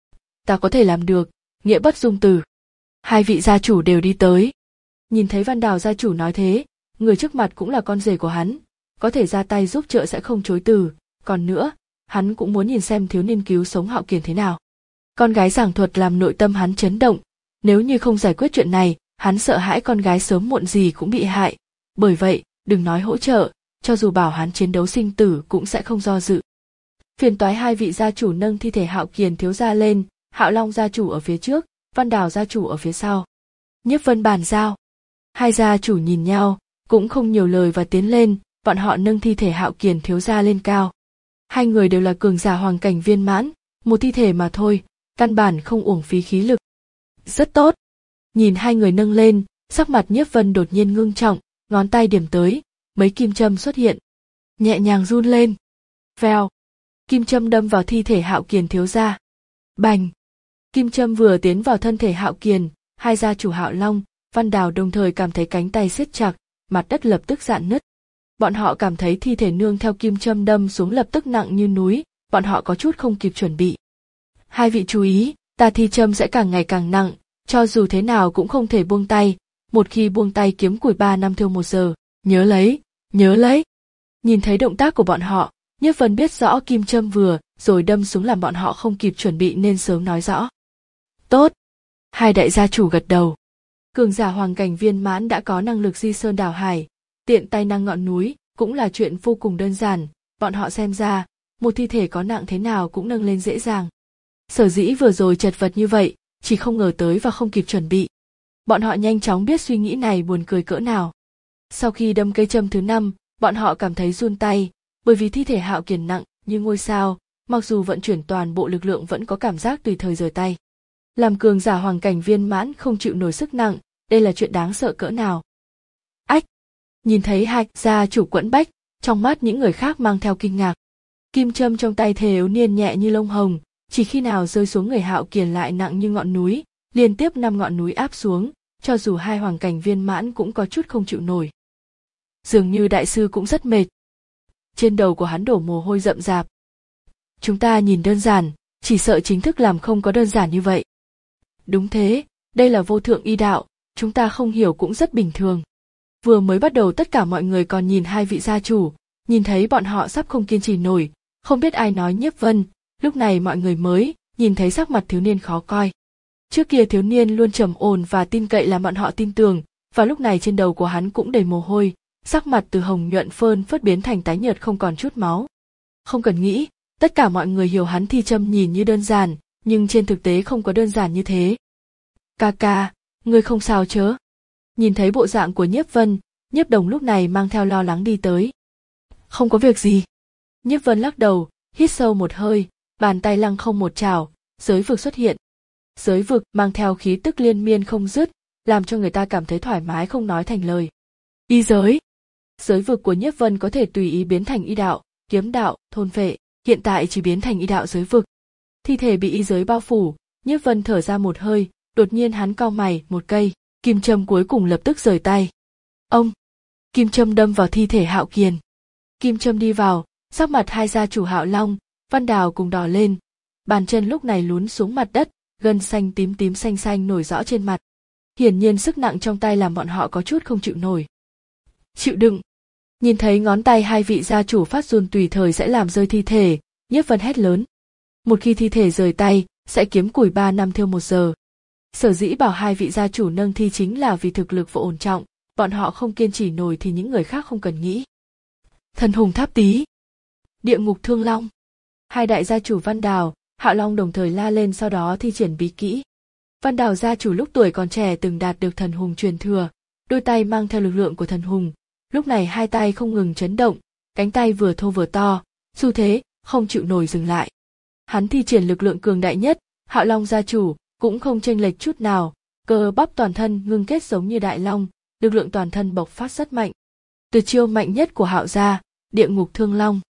S1: Ta có thể làm được, nghĩa bất dung từ. Hai vị gia chủ đều đi tới. Nhìn thấy Văn Đào gia chủ nói thế, người trước mặt cũng là con rể của hắn, có thể ra tay giúp trợ sẽ không chối từ, còn nữa, hắn cũng muốn nhìn xem thiếu niên cứu sống Hạo Kiền thế nào. Con gái giảng thuật làm nội tâm hắn chấn động, nếu như không giải quyết chuyện này, hắn sợ hãi con gái sớm muộn gì cũng bị hại, bởi vậy, đừng nói hỗ trợ, cho dù bảo hắn chiến đấu sinh tử cũng sẽ không do dự. Phiền toái hai vị gia chủ nâng thi thể Hạo Kiền thiếu gia lên, Hạo Long gia chủ ở phía trước, Văn Đào gia chủ ở phía sau. Nhiếp Vân bàn giao. Hai gia chủ nhìn nhau, cũng không nhiều lời và tiến lên, bọn họ nâng thi thể Hạo Kiền thiếu gia lên cao. Hai người đều là cường giả hoàng cảnh viên mãn, một thi thể mà thôi, căn bản không uổng phí khí lực. Rất tốt. Nhìn hai người nâng lên, sắc mặt Nhiếp Vân đột nhiên ngưng trọng, ngón tay điểm tới, mấy kim châm xuất hiện. Nhẹ nhàng run lên. Vèo. Kim châm đâm vào thi thể Hạo Kiền thiếu gia. Bành. Kim châm vừa tiến vào thân thể Hạo Kiền, hai gia chủ Hạo Long, Văn Đào đồng thời cảm thấy cánh tay siết chặt, mặt đất lập tức rạn nứt. Bọn họ cảm thấy thi thể nương theo kim châm đâm xuống lập tức nặng như núi, bọn họ có chút không kịp chuẩn bị. Hai vị chú ý, ta thi châm sẽ càng ngày càng nặng, cho dù thế nào cũng không thể buông tay, một khi buông tay kiếm củi ba năm thiêu một giờ, nhớ lấy, nhớ lấy. Nhìn thấy động tác của bọn họ, Nhiếp Vân biết rõ kim châm vừa rồi đâm xuống làm bọn họ không kịp chuẩn bị nên sớm nói rõ. Tốt. Hai đại gia chủ gật đầu. Cường giả hoàng cảnh viên mãn đã có năng lực di sơn đảo hải, tiện tay nâng ngọn núi, cũng là chuyện vô cùng đơn giản, bọn họ xem ra, một thi thể có nặng thế nào cũng nâng lên dễ dàng. Sở dĩ vừa rồi chật vật như vậy, chỉ không ngờ tới và không kịp chuẩn bị. Bọn họ nhanh chóng biết suy nghĩ này buồn cười cỡ nào. Sau khi đâm cây châm thứ năm, bọn họ cảm thấy run tay, bởi vì thi thể Hạo Kiền nặng như ngôi sao, mặc dù vận chuyển toàn bộ lực lượng vẫn có cảm giác tùy thời rời tay. Làm cường giả hoàng cảnh viên mãn không chịu nổi sức nặng, đây là chuyện đáng sợ cỡ nào. Ách! Nhìn thấy hai gia chủ quẫn bách, trong mắt những người khác mang theo kinh ngạc. Kim châm trong tay Thiếu Niên nhẹ như lông hồng, chỉ khi nào rơi xuống người Hạo Kiền lại nặng như ngọn núi, liên tiếp năm ngọn núi áp xuống, cho dù hai hoàng cảnh viên mãn cũng có chút không chịu nổi. Dường như đại sư cũng rất mệt. Trên đầu của hắn đổ mồ hôi rậm rạp. Chúng ta nhìn đơn giản, chỉ sợ chính thức làm không có đơn giản như vậy. Đúng thế, đây là vô thượng y đạo, chúng ta không hiểu cũng rất bình thường. Vừa mới bắt đầu tất cả mọi người còn nhìn hai vị gia chủ, nhìn thấy bọn họ sắp không kiên trì nổi, không biết ai nói Nhiếp Vân, lúc này mọi người mới nhìn thấy sắc mặt thiếu niên khó coi. Trước kia thiếu niên luôn trầm ổn và tin cậy làm bọn họ tin tưởng, và lúc này trên đầu của hắn cũng đầy mồ hôi, sắc mặt từ hồng nhuận phơn phớt biến thành tái nhợt không còn chút máu. Không cần nghĩ, tất cả mọi người hiểu hắn thi châm nhìn như đơn giản, nhưng trên thực tế không có đơn giản như thế. Ca ca, ngươi không sao chớ? Nhìn thấy bộ dạng của Nhiếp Vân, Nhiếp Đồng lúc này mang theo lo lắng đi tới. Không có việc gì. Nhiếp Vân lắc đầu, hít sâu một hơi, bàn tay lăng không một chảo, giới vực xuất hiện. Giới vực mang theo khí tức liên miên không dứt, làm cho người ta cảm thấy thoải mái không nói thành lời. Y giới. Giới vực của Nhiếp Vân có thể tùy ý biến thành y đạo, kiếm đạo, thôn phệ, hiện tại chỉ biến thành y đạo giới vực. Thi thể bị y giới bao phủ, Nhiếp Vân thở ra một hơi, đột nhiên hắn cau mày, một cây, kim châm cuối cùng lập tức rời tay. Ông! Kim châm đâm vào thi thể Hạo Kiền. Kim châm đi vào, sắc mặt hai gia chủ Hạo Long, Văn Đào cùng đỏ lên, bàn chân lúc này lún xuống mặt đất, gân xanh tím tím xanh xanh nổi rõ trên mặt. Hiển nhiên sức nặng trong tay làm bọn họ có chút không chịu nổi. Chịu đựng! Nhìn thấy ngón tay hai vị gia chủ phát run tùy thời sẽ làm rơi thi thể, Nhiếp Vân hét lớn. Một khi thi thể rời tay, sẽ kiếm củi ba năm thiêu một giờ. Sở dĩ bảo hai vị gia chủ nâng thi chính là vì thực lực vô ổn trọng, bọn họ không kiên trì nổi thì những người khác không cần nghĩ. Thần hùng tháp tý, địa ngục thương long. Hai đại gia chủ Văn Đào, Hạo Long đồng thời la lên, sau đó thi triển bí kỹ. Văn Đào gia chủ lúc tuổi còn trẻ từng đạt được thần hùng truyền thừa, đôi tay mang theo lực lượng của thần hùng, lúc này hai tay không ngừng chấn động, cánh tay vừa thô vừa to, xu thế không chịu nổi dừng lại. Hắn thi triển lực lượng cường đại nhất, Hạo Long gia chủ cũng không chênh lệch chút nào, cơ bắp toàn thân ngưng kết giống như đại long, lực lượng toàn thân bộc phát rất mạnh. Tuyệt chiêu mạnh nhất của Hạo gia, địa ngục thương long.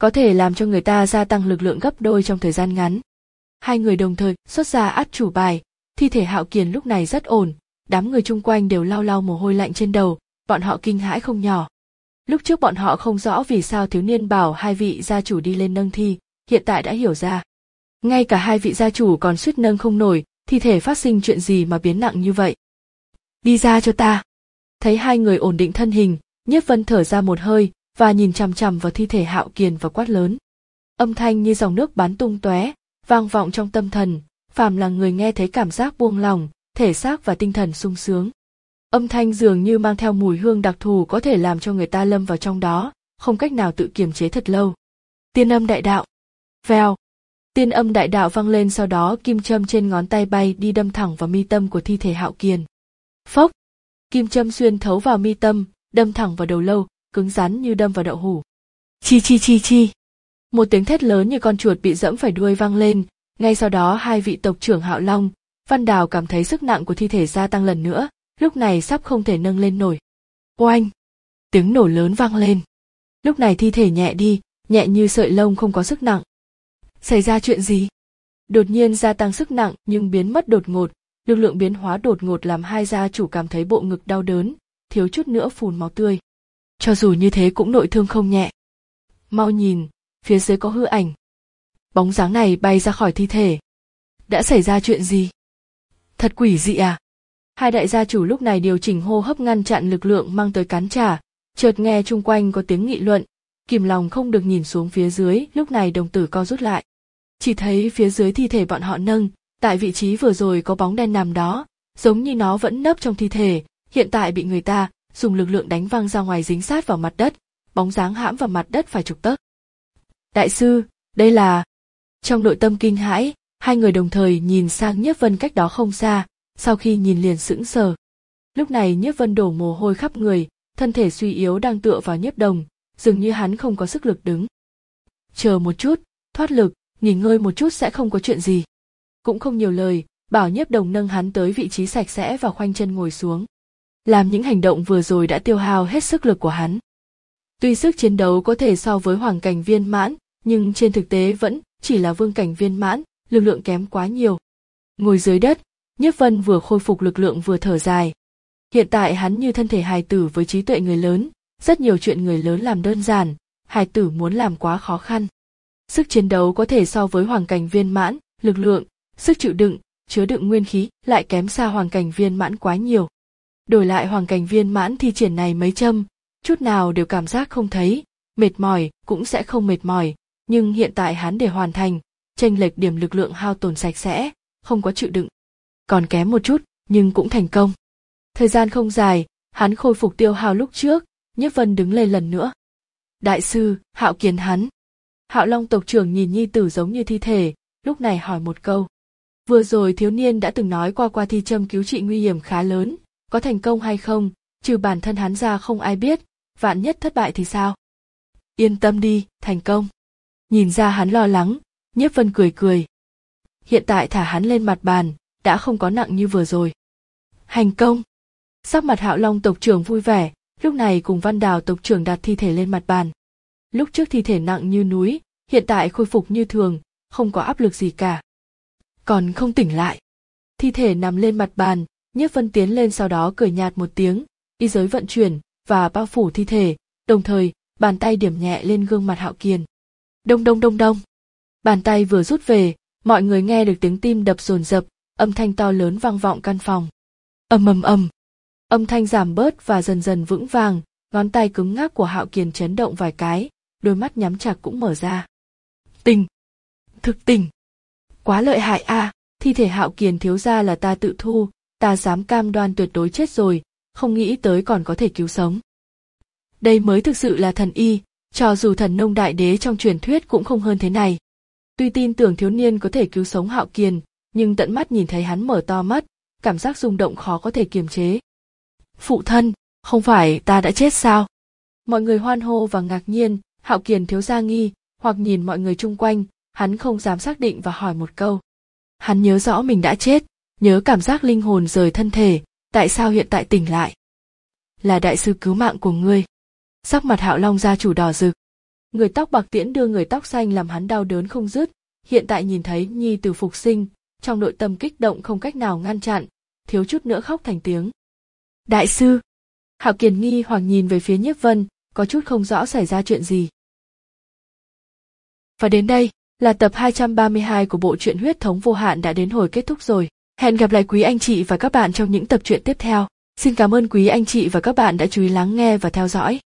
S1: có thể làm cho người ta gia tăng lực lượng gấp đôi trong thời gian ngắn. Hai người đồng thời xuất ra át chủ bài, thi thể Hạo Kiền lúc này rất ổn, đám người chung quanh đều lau lau mồ hôi lạnh trên đầu, bọn họ kinh hãi không nhỏ. Lúc trước bọn họ không rõ vì sao thiếu niên bảo hai vị gia chủ đi lên nâng thi, hiện tại đã hiểu ra. Ngay cả hai vị gia chủ còn suýt nâng không nổi, thi thể phát sinh chuyện gì mà biến nặng như vậy. Đi ra cho ta. Thấy hai người ổn định thân hình, Nhiếp Vân thở ra một hơi và nhìn chằm chằm vào thi thể Hạo Kiền và quát lớn. Âm thanh như dòng nước bắn tung tóe, vang vọng trong tâm thần, phàm là người nghe thấy cảm giác buông lỏng, thể xác và tinh thần sung sướng. Âm thanh dường như mang theo mùi hương đặc thù có thể làm cho người ta lâm vào trong đó, không cách nào tự kiềm chế thật lâu. Tiên âm đại đạo. Vèo. Tiên âm đại đạo vang lên, sau đó kim châm trên ngón tay bay đi đâm thẳng vào mi tâm của thi thể Hạo Kiền. Phốc. Kim châm xuyên thấu vào mi tâm, đâm thẳng vào đầu lâu, cứng rắn như đâm vào đậu hũ. Chi chi chi chi. Một tiếng thét lớn như con chuột bị giẫm phải đuôi vang lên, ngay sau đó hai vị tộc trưởng Hạo Long, Văn Đào cảm thấy sức nặng của thi thể gia tăng lần nữa, lúc này sắp không thể nâng lên nổi. Oanh! Tiếng nổ lớn vang lên. Lúc này thi thể nhẹ đi, nhẹ như sợi lông không có sức nặng. Xảy ra chuyện gì? Đột nhiên gia tăng sức nặng nhưng biến mất đột ngột, lực lượng biến hóa đột ngột làm hai gia chủ cảm thấy bộ ngực đau đớn, thiếu chút nữa phun máu tươi. Cho dù như thế cũng nội thương không nhẹ. Mau nhìn, phía dưới có hư ảnh. Bóng dáng này bay ra khỏi thi thể. Đã xảy ra chuyện gì? Thật quỷ dị à? Hai đại gia chủ lúc này điều chỉnh hô hấp ngăn chặn lực lượng mang tới cắn trả, chợt nghe chung quanh có tiếng nghị luận, kìm lòng không được nhìn xuống phía dưới, lúc này đồng tử co rút lại. Chỉ thấy phía dưới thi thể bọn họ nâng, tại vị trí vừa rồi có bóng đen nằm đó, giống như nó vẫn nấp trong thi thể, hiện tại bị người ta dùng lực lượng đánh văng ra ngoài dính sát vào mặt đất, bóng dáng hãm vào mặt đất vài chục tấc. Đại sư, đây là... Trong nội tâm kinh hãi, hai người đồng thời nhìn sang Nhiếp Vân cách đó không xa, sau khi nhìn liền sững sờ. Lúc này Nhiếp Vân đổ mồ hôi khắp người, thân thể suy yếu đang tựa vào Nhiếp Đồng, dường như hắn không có sức lực đứng. Chờ một chút, thoát lực, nghỉ ngơi một chút sẽ không có chuyện gì. Cũng không nhiều lời, bảo Nhiếp Đồng nâng hắn tới vị trí sạch sẽ và khoanh chân ngồi xuống. Làm những hành động vừa rồi đã tiêu hao hết sức lực của hắn. Tuy sức chiến đấu có thể so với hoàng cảnh viên mãn, nhưng trên thực tế vẫn chỉ là vương cảnh viên mãn, lực lượng kém quá nhiều. Ngồi dưới đất, Nhiếp Vân vừa khôi phục lực lượng vừa thở dài. Hiện tại hắn như thân thể hài tử với trí tuệ người lớn, rất nhiều chuyện người lớn làm đơn giản, hài tử muốn làm quá khó khăn. Sức chiến đấu có thể so với hoàng cảnh viên mãn, lực lượng, sức chịu đựng, chứa đựng nguyên khí lại kém xa hoàng cảnh viên mãn quá nhiều. Đổi lại hoàng cảnh viên mãn thi triển này mấy châm, chút nào đều cảm giác không thấy, mệt mỏi cũng sẽ không mệt mỏi, nhưng hiện tại hắn để hoàn thành, chênh lệch điểm lực lượng hao tổn sạch sẽ, không có chịu đựng. Còn kém một chút, nhưng cũng thành công. Thời gian không dài, hắn khôi phục tiêu hao lúc trước, Nhiếp Vân đứng lên lần nữa. Đại sư, Hạo Kiền hắn. Hạo Long tộc trưởng nhìn nhi tử giống như thi thể, lúc này hỏi một câu. Vừa rồi thiếu niên đã từng nói qua qua thi châm cứu trị nguy hiểm khá lớn, có thành công hay không, trừ bản thân hắn ra không ai biết, vạn nhất thất bại thì sao? Yên tâm đi, thành công. Nhìn ra hắn lo lắng, Nhiếp Vân cười cười. Hiện tại thả hắn lên mặt bàn, đã không có nặng như vừa rồi. Thành công. Sắc mặt Hạo Long tộc trưởng vui vẻ, lúc này cùng Văn Đào tộc trưởng đặt thi thể lên mặt bàn. Lúc trước thi thể nặng như núi, hiện tại khôi phục như thường, không có áp lực gì cả. Còn không tỉnh lại. Thi thể nằm lên mặt bàn, Nhiếp Vân tiến lên sau đó cười nhạt một tiếng, y giới vận chuyển và bao phủ thi thể, đồng thời bàn tay điểm nhẹ lên gương mặt Hạo Kiền. Đông đông đông đông. Bàn tay vừa rút về, mọi người nghe được tiếng tim đập dồn dập, âm thanh to lớn vang vọng căn phòng. Ầm ầm ầm. Âm thanh giảm bớt và dần dần vững vàng, ngón tay cứng ngắc của Hạo Kiền chấn động vài cái, đôi mắt nhắm chặt cũng mở ra. Tỉnh. Thực tỉnh. Quá lợi hại a, à, thi thể Hạo Kiền thiếu gia là ta tự thu, ta dám cam đoan tuyệt đối chết rồi, không nghĩ tới còn có thể cứu sống. Đây mới thực sự là thần y, cho dù thần nông đại đế trong truyền thuyết cũng không hơn thế này. Tuy tin tưởng thiếu niên có thể cứu sống Hạo Kiền, nhưng tận mắt nhìn thấy hắn mở to mắt, cảm giác rung động khó có thể kiềm chế. Phụ thân, không phải ta đã chết sao? Mọi người hoan hô và ngạc nhiên, Hạo Kiền thiếu gia nghi, hoặc nhìn mọi người chung quanh, hắn không dám xác định và hỏi một câu. Hắn nhớ rõ mình đã chết, nhớ cảm giác linh hồn rời thân thể, tại sao hiện tại tỉnh lại? Là đại sư cứu mạng của ngươi. Sắc mặt Hạo Long gia chủ đỏ rực. Người tóc bạc tiễn đưa người tóc xanh làm hắn đau đớn không dứt, hiện tại nhìn thấy nhi tử phục sinh, trong nội tâm kích động không cách nào ngăn chặn, thiếu chút nữa khóc thành tiếng. Đại sư! Hạo Kiền nghi hoặc nhìn về phía Nhiếp Vân, có chút không rõ xảy ra chuyện gì. Và đến đây, là tập hai trăm ba mươi hai của bộ truyện Huyết thống vô hạn đã đến hồi kết thúc rồi. Hẹn gặp lại quý anh chị và các bạn trong những tập truyện tiếp theo. Xin cảm ơn quý anh chị và các bạn đã chú ý lắng nghe và theo dõi.